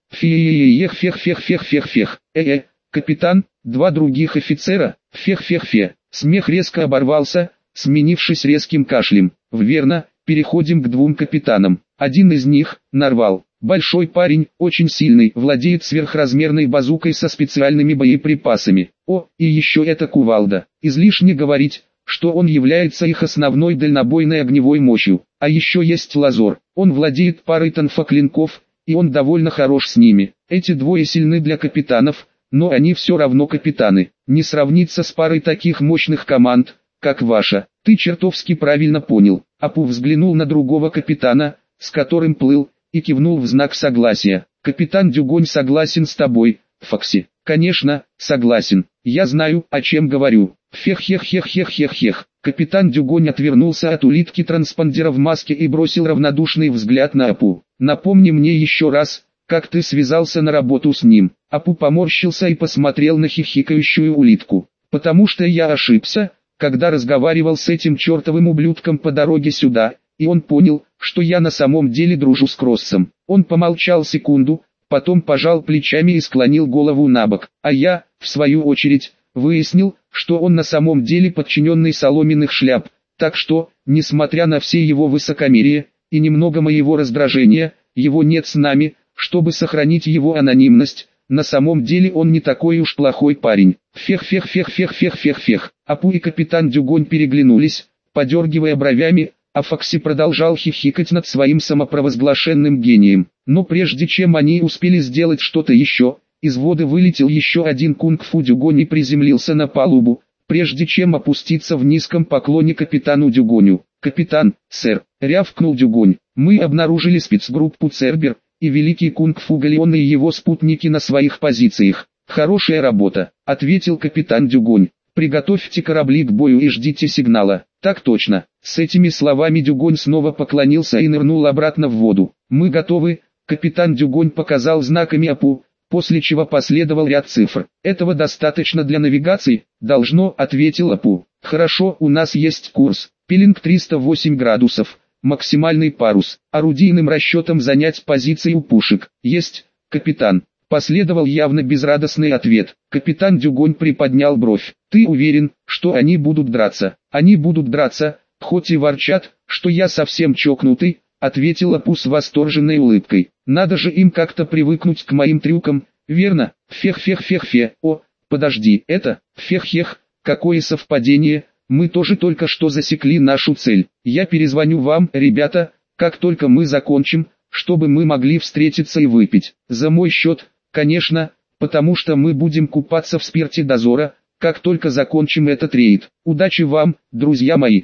Фех-фех-фех-фех-фех-фех. Э-э, капитан, два других офицера, фех-фех-фе. Смех резко оборвался, сменившись резким кашлем. Верно, переходим к двум капитанам. Один из них, Нарвал, большой парень, очень сильный, владеет сверхразмерной базукой со специальными боеприпасами. О, и еще это Кувалда. Излишне говорить, что он является их основной дальнобойной огневой мощью. А еще есть Лазор, он владеет парой тонфоклинков, и он довольно хорош с ними. Эти двое сильны для капитанов, но они все равно капитаны. Не сравнится с парой таких мощных команд, как ваша. Ты чертовски правильно понял. Апу взглянул на другого капитана, с которым плыл, и кивнул в знак согласия. Капитан Дюгонь согласен с тобой, Фокси. Конечно, согласен. Я знаю, о чем говорю. Фех-хех-хех-хех-хех-хех. Капитан Дюгонь отвернулся от улитки-транспондера в маске и бросил равнодушный взгляд на Апу. Напомни мне еще раз, как ты связался на работу с ним. Апу поморщился и посмотрел на хихикающую улитку. Потому что я ошибся, когда разговаривал с этим чертовым ублюдком по дороге сюда, и он понял, что я на самом деле дружу с Кроссом. Он помолчал секунду, потом пожал плечами и склонил голову набок, а я, в свою очередь, выяснил, что он на самом деле подчиненный Соломенных Шляп, так что, несмотря на все его высокомерие, и немного моего раздражения, его нет с нами, чтобы сохранить его анонимность. На самом деле он не такой уж плохой парень. Фех-фех-фех-фех-фех-фех-фех. Апу и капитан Дюгонь переглянулись, подергивая бровями, а Фокси продолжал хихикать над своим самопровозглашенным гением. Но прежде чем они успели сделать что-то еще, из воды вылетел еще один кунг-фу Дюгонь и приземлился на палубу, прежде чем опуститься в низком поклоне капитану Дюгоню. «Капитан, сэр», — рявкнул Дюгонь, — «мы обнаружили спецгруппу Цербер, и великий кунг-фу Галеон и его спутники на своих позициях». «Хорошая работа», — ответил капитан Дюгонь. «Приготовьте корабли к бою и ждите сигнала». «Так точно». С этими словами Дюгонь снова поклонился и нырнул обратно в воду. «Мы готовы», — капитан Дюгонь показал знаками Апу, после чего последовал ряд цифр. «Этого достаточно для навигации?» «Должно», — ответил Апу. «Хорошо, у нас есть курс. Пилинг триста восемь градусов, максимальный парус. Орудийным расчетом занять позиции у пушек». «Есть, капитан». Последовал явно безрадостный ответ. Капитан Дюгонь приподнял бровь. «Ты уверен, что они будут драться?» «Они будут драться, хоть и ворчат, что я совсем чокнутый», — ответил Апу с восторженной улыбкой. «Надо же им как-то привыкнуть к моим трюкам, верно? Фех-фех-фех-фе. О, подожди, это, фех-хех, какое совпадение, мы тоже только что засекли нашу цель. Я перезвоню вам, ребята, как только мы закончим, чтобы мы могли встретиться и выпить. За мой счет, конечно, потому что мы будем купаться в спирте дозора, как только закончим этот рейд. Удачи вам, друзья мои».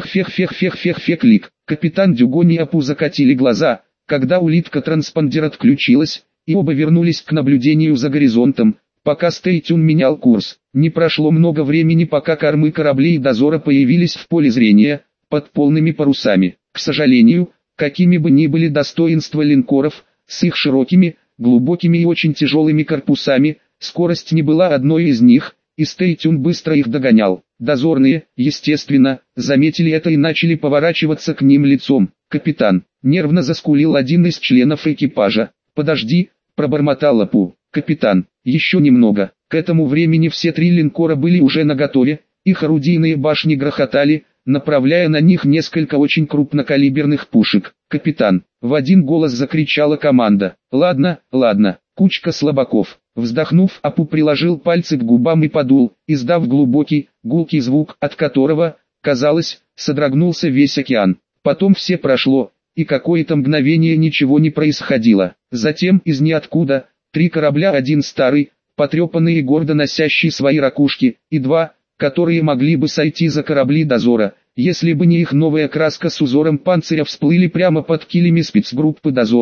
Фех-фех-фех-фех-фех-фех-клик. Капитан Дюгонь и Апу закатили глаза, когда улитка-транспондер отключилась, и оба вернулись к наблюдению за горизонтом, пока Стейтюн менял курс. Не прошло много времени, пока кормы кораблей дозора появились в поле зрения, под полными парусами. К сожалению, какими бы ни были достоинства линкоров, с их широкими, глубокими и очень тяжелыми корпусами, скорость не была одной из них, и Стейтюн быстро их догонял. Дозорные, естественно, заметили это и начали поворачиваться к ним лицом. «Капитан», — нервно заскулил один из членов экипажа. «Подожди», — пробормотал Апу. «Капитан, еще немного». К этому времени все три линкора были уже наготове, их орудийные башни грохотали, направляя на них несколько очень крупнокалиберных пушек. «Капитан», — в один голос закричала команда. «Ладно, ладно, кучка слабаков». Вздохнув, Апу приложил пальцы к губам и подул, издав глубокий, гулкий звук, от которого, казалось, содрогнулся весь океан. Потом все прошло, и какое-то мгновение ничего не происходило. Затем из ниоткуда, три корабля, один старый, потрепанный и гордо носящий свои ракушки, и два, которые могли бы сойти за корабли дозора, если бы не их новая краска с узором панциря, всплыли прямо под килями спецгруппы дозора.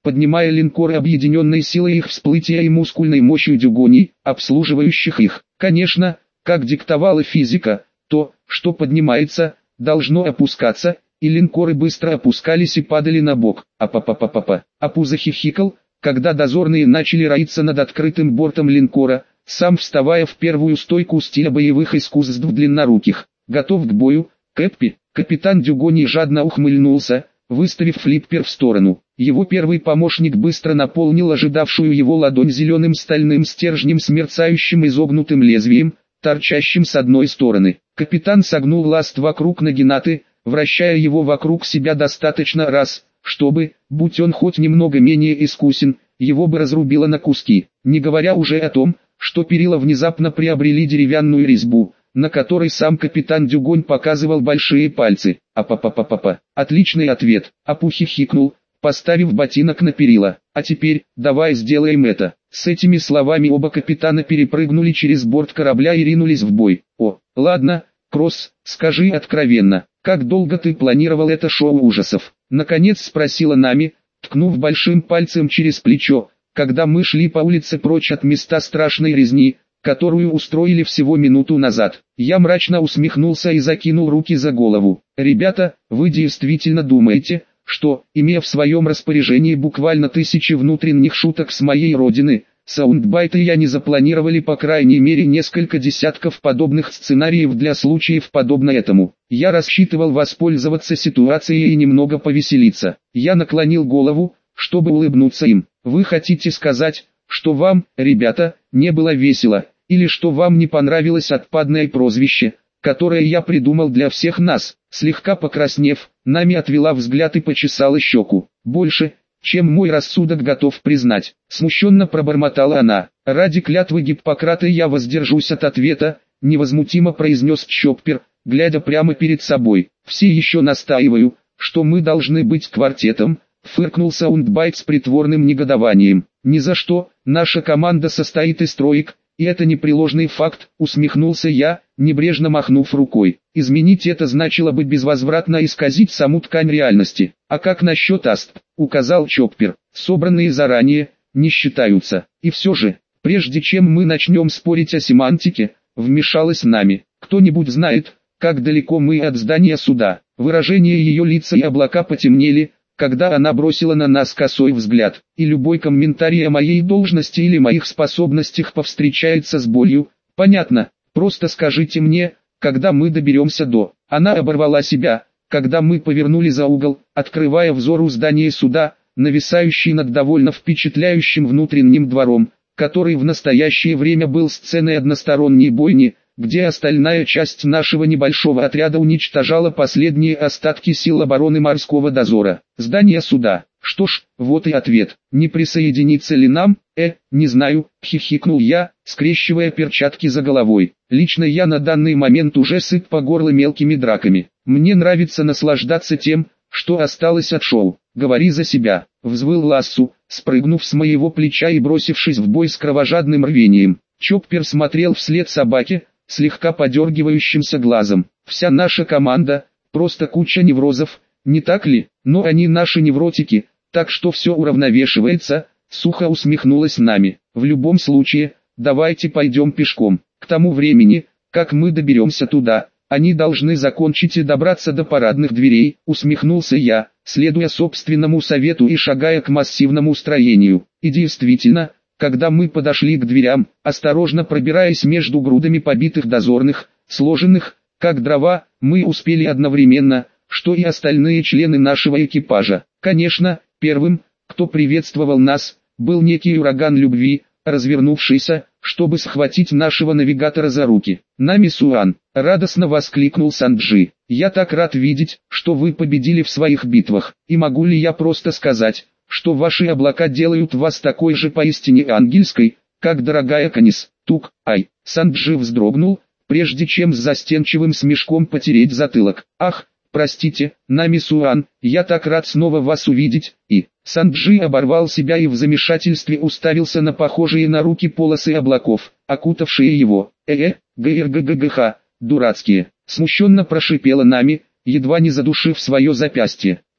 поднимая линкоры объединенной силой их всплытия и мускульной мощью дюгоней, обслуживающих их. Конечно, как диктовала физика, то, что поднимается, должно опускаться, и линкоры быстро опускались и падали на бок. А-па-па-па-па-па. Апу захихикал, когда дозорные начали роиться над открытым бортом линкора, сам вставая в первую стойку стиля боевых искусств длинноруких. «Готов к бою, Кэппи?» Капитан Дюгони жадно ухмыльнулся, выставив флиппер в сторону. Его первый помощник быстро наполнил ожидавшую его ладонь зеленым стальным стержнем с мерцающим изогнутым лезвием, торчащим с одной стороны. Капитан согнул ласт вокруг нагинаты, вращая его вокруг себя достаточно раз, чтобы, будь он хоть немного менее искусен, его бы разрубило на куски. Не говоря уже о том, что перила внезапно приобрели деревянную резьбу, на которой сам капитан Дюгонь показывал большие пальцы. А-па-па-па-па-па. Отличный ответ. Апу хихикнул, поставив ботинок на перила. А теперь, давай сделаем это. С этими словами оба капитана перепрыгнули через борт корабля и ринулись в бой. О, ладно, Кросс, скажи откровенно, как долго ты планировал это шоу ужасов? Наконец спросила Нами, ткнув большим пальцем через плечо, когда мы шли по улице прочь от места страшной резни, которую устроили всего минуту назад. Я мрачно усмехнулся и закинул руки за голову. Ребята, вы действительно думаете, что, имея в своем распоряжении буквально тысячи внутренних шуток с моей родины, Саундбайт и я не запланировали по крайней мере несколько десятков подобных сценариев для случаев подобно этому? Я рассчитывал воспользоваться ситуацией и немного повеселиться. Я наклонил голову, чтобы улыбнуться им. Вы хотите сказать, что вам, ребята, не было весело, или что вам не понравилось отпадное прозвище, которое я придумал для всех нас? Слегка покраснев, Нами отвела взгляд и почесала щеку. Больше, чем мой рассудок готов признать. Смущенно пробормотала она. Ради клятвы Гиппократа я воздержусь от ответа, невозмутимо произнес Чоппер, глядя прямо перед собой. Все еще настаиваю, что мы должны быть квартетом, фыркнул Саундбайт с притворным негодованием. Ни за что, наша команда состоит из троек, и это непреложный факт, усмехнулся я, небрежно махнув рукой. Изменить это значило бы безвозвратно исказить саму ткань реальности. А как насчет аст, указал Чоппер, собранные заранее, не считаются. И все же, прежде чем мы начнем спорить о семантике, вмешалась Нами. Кто-нибудь знает, как далеко мы от здания суда? Выражение ее лица и облака потемнели, когда она бросила на нас косой взгляд, и любой комментарий о моей должности или моих способностях повстречается с болью. Понятно, просто скажите мне, когда мы доберемся до... Она оборвала себя, когда мы повернули за угол, открывая взору здание суда, нависающий над довольно впечатляющим внутренним двором, который в настоящее время был сценой односторонней бойни, где остальная часть нашего небольшого отряда уничтожала последние остатки сил обороны морского дозора. Здание суда. Что ж, вот и ответ. Не присоединиться ли нам? Э, не знаю, хихикнул я, скрещивая перчатки за головой. Лично я на данный момент уже сыт по горло мелкими драками. Мне нравится наслаждаться тем, что осталось от шоу. Говори за себя, взвыл Лассу, спрыгнув с моего плеча и бросившись в бой с кровожадным рвением. Чоппер смотрел вслед собаке, слегка подергивающимся глазом. Вся наша команда, просто куча неврозов, не так ли? Но они наши невротики, так что все уравновешивается, сухо усмехнулась Нами. В любом случае, давайте пойдем пешком. К тому времени, как мы доберемся туда, они должны закончить и добраться до парадных дверей, усмехнулся я, следуя собственному совету и шагая к массивному строению. И действительно, когда мы подошли к дверям, осторожно пробираясь между грудами побитых дозорных, сложенных, как дрова, мы успели одновременно, что и остальные члены нашего экипажа. Конечно, первым, кто приветствовал нас, был некий ураган любви, развернувшийся, чтобы схватить нашего навигатора за руки. «Нами Суан!» — радостно воскликнул Санджи. «Я так рад видеть, что вы победили в своих битвах, и могу ли я просто сказать, что ваши облака делают вас такой же поистине ангельской, как дорогая Канис, Тук, Ай». Санджи вздрогнул, прежде чем с застенчивым смешком потереть затылок. «Ах, простите, Нами Суан, я так рад снова вас увидеть», и... Санджи оборвал себя и в замешательстве уставился на похожие на руки полосы облаков, окутавшие его. «Э-э, ГРГГГХ, дурацкие», смущенно прошипела Нами, едва не задушив свое запястье.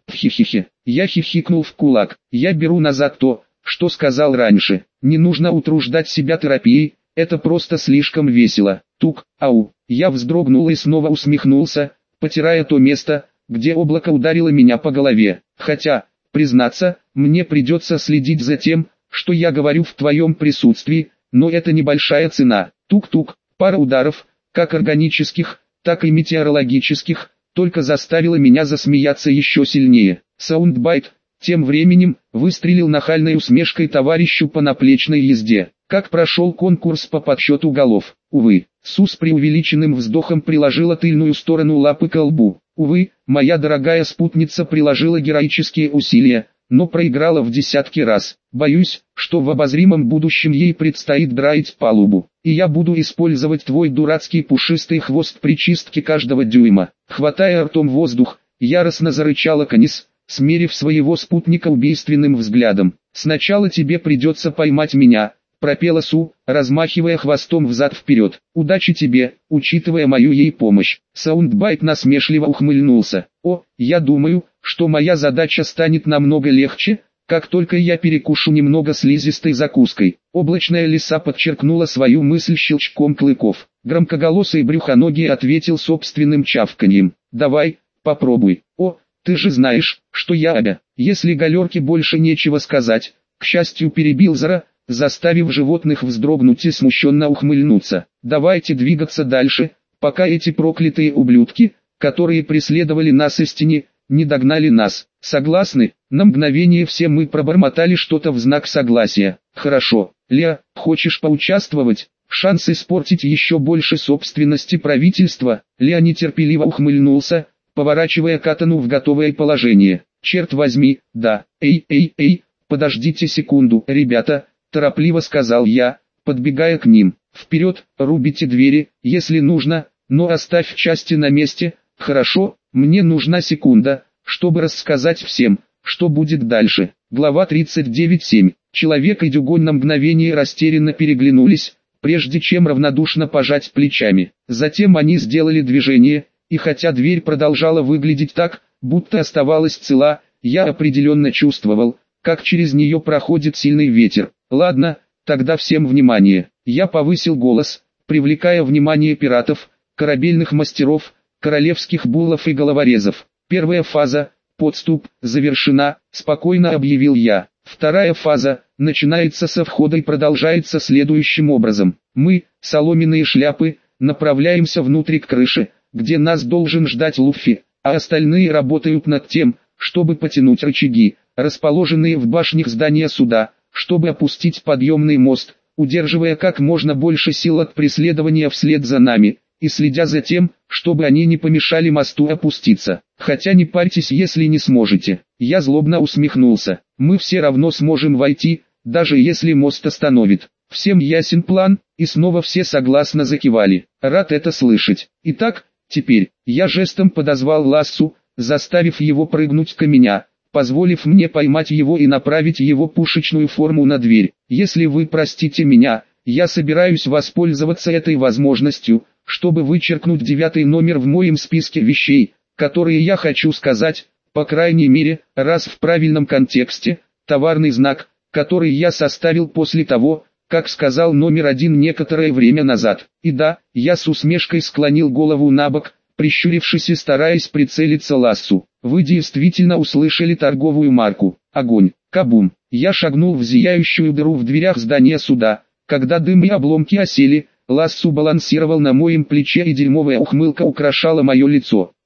Хи-хи-хи. Я хихикнул в кулак. Я беру назад то, что сказал раньше. Не нужно утруждать себя терапией, это просто слишком весело. Тук, ау. Я вздрогнул и снова усмехнулся, потирая то место, где облако ударило меня по голове. Хотя, признаться, мне придется следить за тем, что я говорю в твоем присутствии, но это небольшая цена. Тук-тук, пара ударов, как органических, так и метеорологических, только заставила меня засмеяться еще сильнее. Саундбайт, тем временем, выстрелил нахальной усмешкой товарищу по наплечной езде. Как прошел конкурс по подсчету голов? Увы, Су с преувеличенным вздохом приложила тыльную сторону лапы к лбу. Увы, моя дорогая спутница приложила героические усилия, но проиграла в десятки раз. Боюсь, что в обозримом будущем ей предстоит драить палубу, и я буду использовать твой дурацкий пушистый хвост при чистке каждого дюйма. Хватая ртом воздух, яростно зарычала Канис, смерив своего спутника убийственным взглядом. «Сначала тебе придется поймать меня», — пропела Су, размахивая хвостом взад-вперед. «Удачи тебе, учитывая мою ей помощь». Саундбайт насмешливо ухмыльнулся. «О, я думаю, что моя задача станет намного легче, как только я перекушу немного слизистой закуской». Облачная лиса подчеркнула свою мысль щелчком клыков. Громкоголосый брюхоногий ответил собственным чавканьем. «Давай, попробуй». «О, ты же знаешь, что я обя». Если галерке больше нечего сказать, к счастью перебил Зара, заставив животных вздрогнуть и смущенно ухмыльнуться. «Давайте двигаться дальше, пока эти проклятые ублюдки, которые преследовали нас истине, не догнали нас. Согласны?» На мгновение все мы пробормотали что-то в знак согласия. «Хорошо, Леа, хочешь поучаствовать? Шанс испортить еще больше собственности правительства?» Леа нетерпеливо ухмыльнулся, поворачивая катану в готовое положение. «Черт возьми, да. Эй, эй, эй, подождите секунду, ребята», торопливо сказал я, подбегая к ним. «Вперед, рубите двери, если нужно, но оставь части на месте, хорошо? Мне нужна секунда, чтобы рассказать всем, что будет дальше». Глава тридцать девять семь. Человек и Дюгонь на мгновение растерянно переглянулись, прежде чем равнодушно пожать плечами. Затем они сделали движение, и хотя дверь продолжала выглядеть так, будто оставалась цела, я определенно чувствовал, как через нее проходит сильный ветер. «Ладно, тогда всем внимание». Я повысил голос, привлекая внимание пиратов, корабельных мастеров, королевских буллов и головорезов. «Первая фаза, подступ, завершена», — спокойно объявил я. «Вторая фаза, начинается со входа и продолжается следующим образом. Мы, соломенные шляпы, направляемся внутрь к крыше, где нас должен ждать Луффи, а остальные работают над тем, чтобы потянуть рычаги, расположенные в башнях здания суда, чтобы опустить подъемный мост, удерживая как можно больше сил от преследования вслед за нами, и следя за тем, чтобы они не помешали мосту опуститься. Хотя не парьтесь, если не сможете». Я злобно усмехнулся. «Мы все равно сможем войти, даже если мост остановит. Всем ясен план?» И снова все согласно закивали. «Рад это слышать. Итак, теперь...» Я жестом подозвал Лассу, заставив его прыгнуть к меня, позволив мне поймать его и направить его пушечную форму на дверь. «Если вы простите меня, я собираюсь воспользоваться этой возможностью, чтобы вычеркнуть девятый номер в моем списке вещей, которые я хочу сказать, по крайней мере, раз в правильном контексте, товарный знак, который я составил после того, как сказал номер один некоторое время назад». И да, я с усмешкой склонил голову набок, прищурившись и стараясь прицелиться Лассу. «Вы действительно услышали торговую марку. Огонь. Кабум». Я шагнул в зияющую дыру в дверях здания суда. Когда дым и обломки осели, Лассу балансировал на моем плече и дерьмовая ухмылка украшала мое лицо.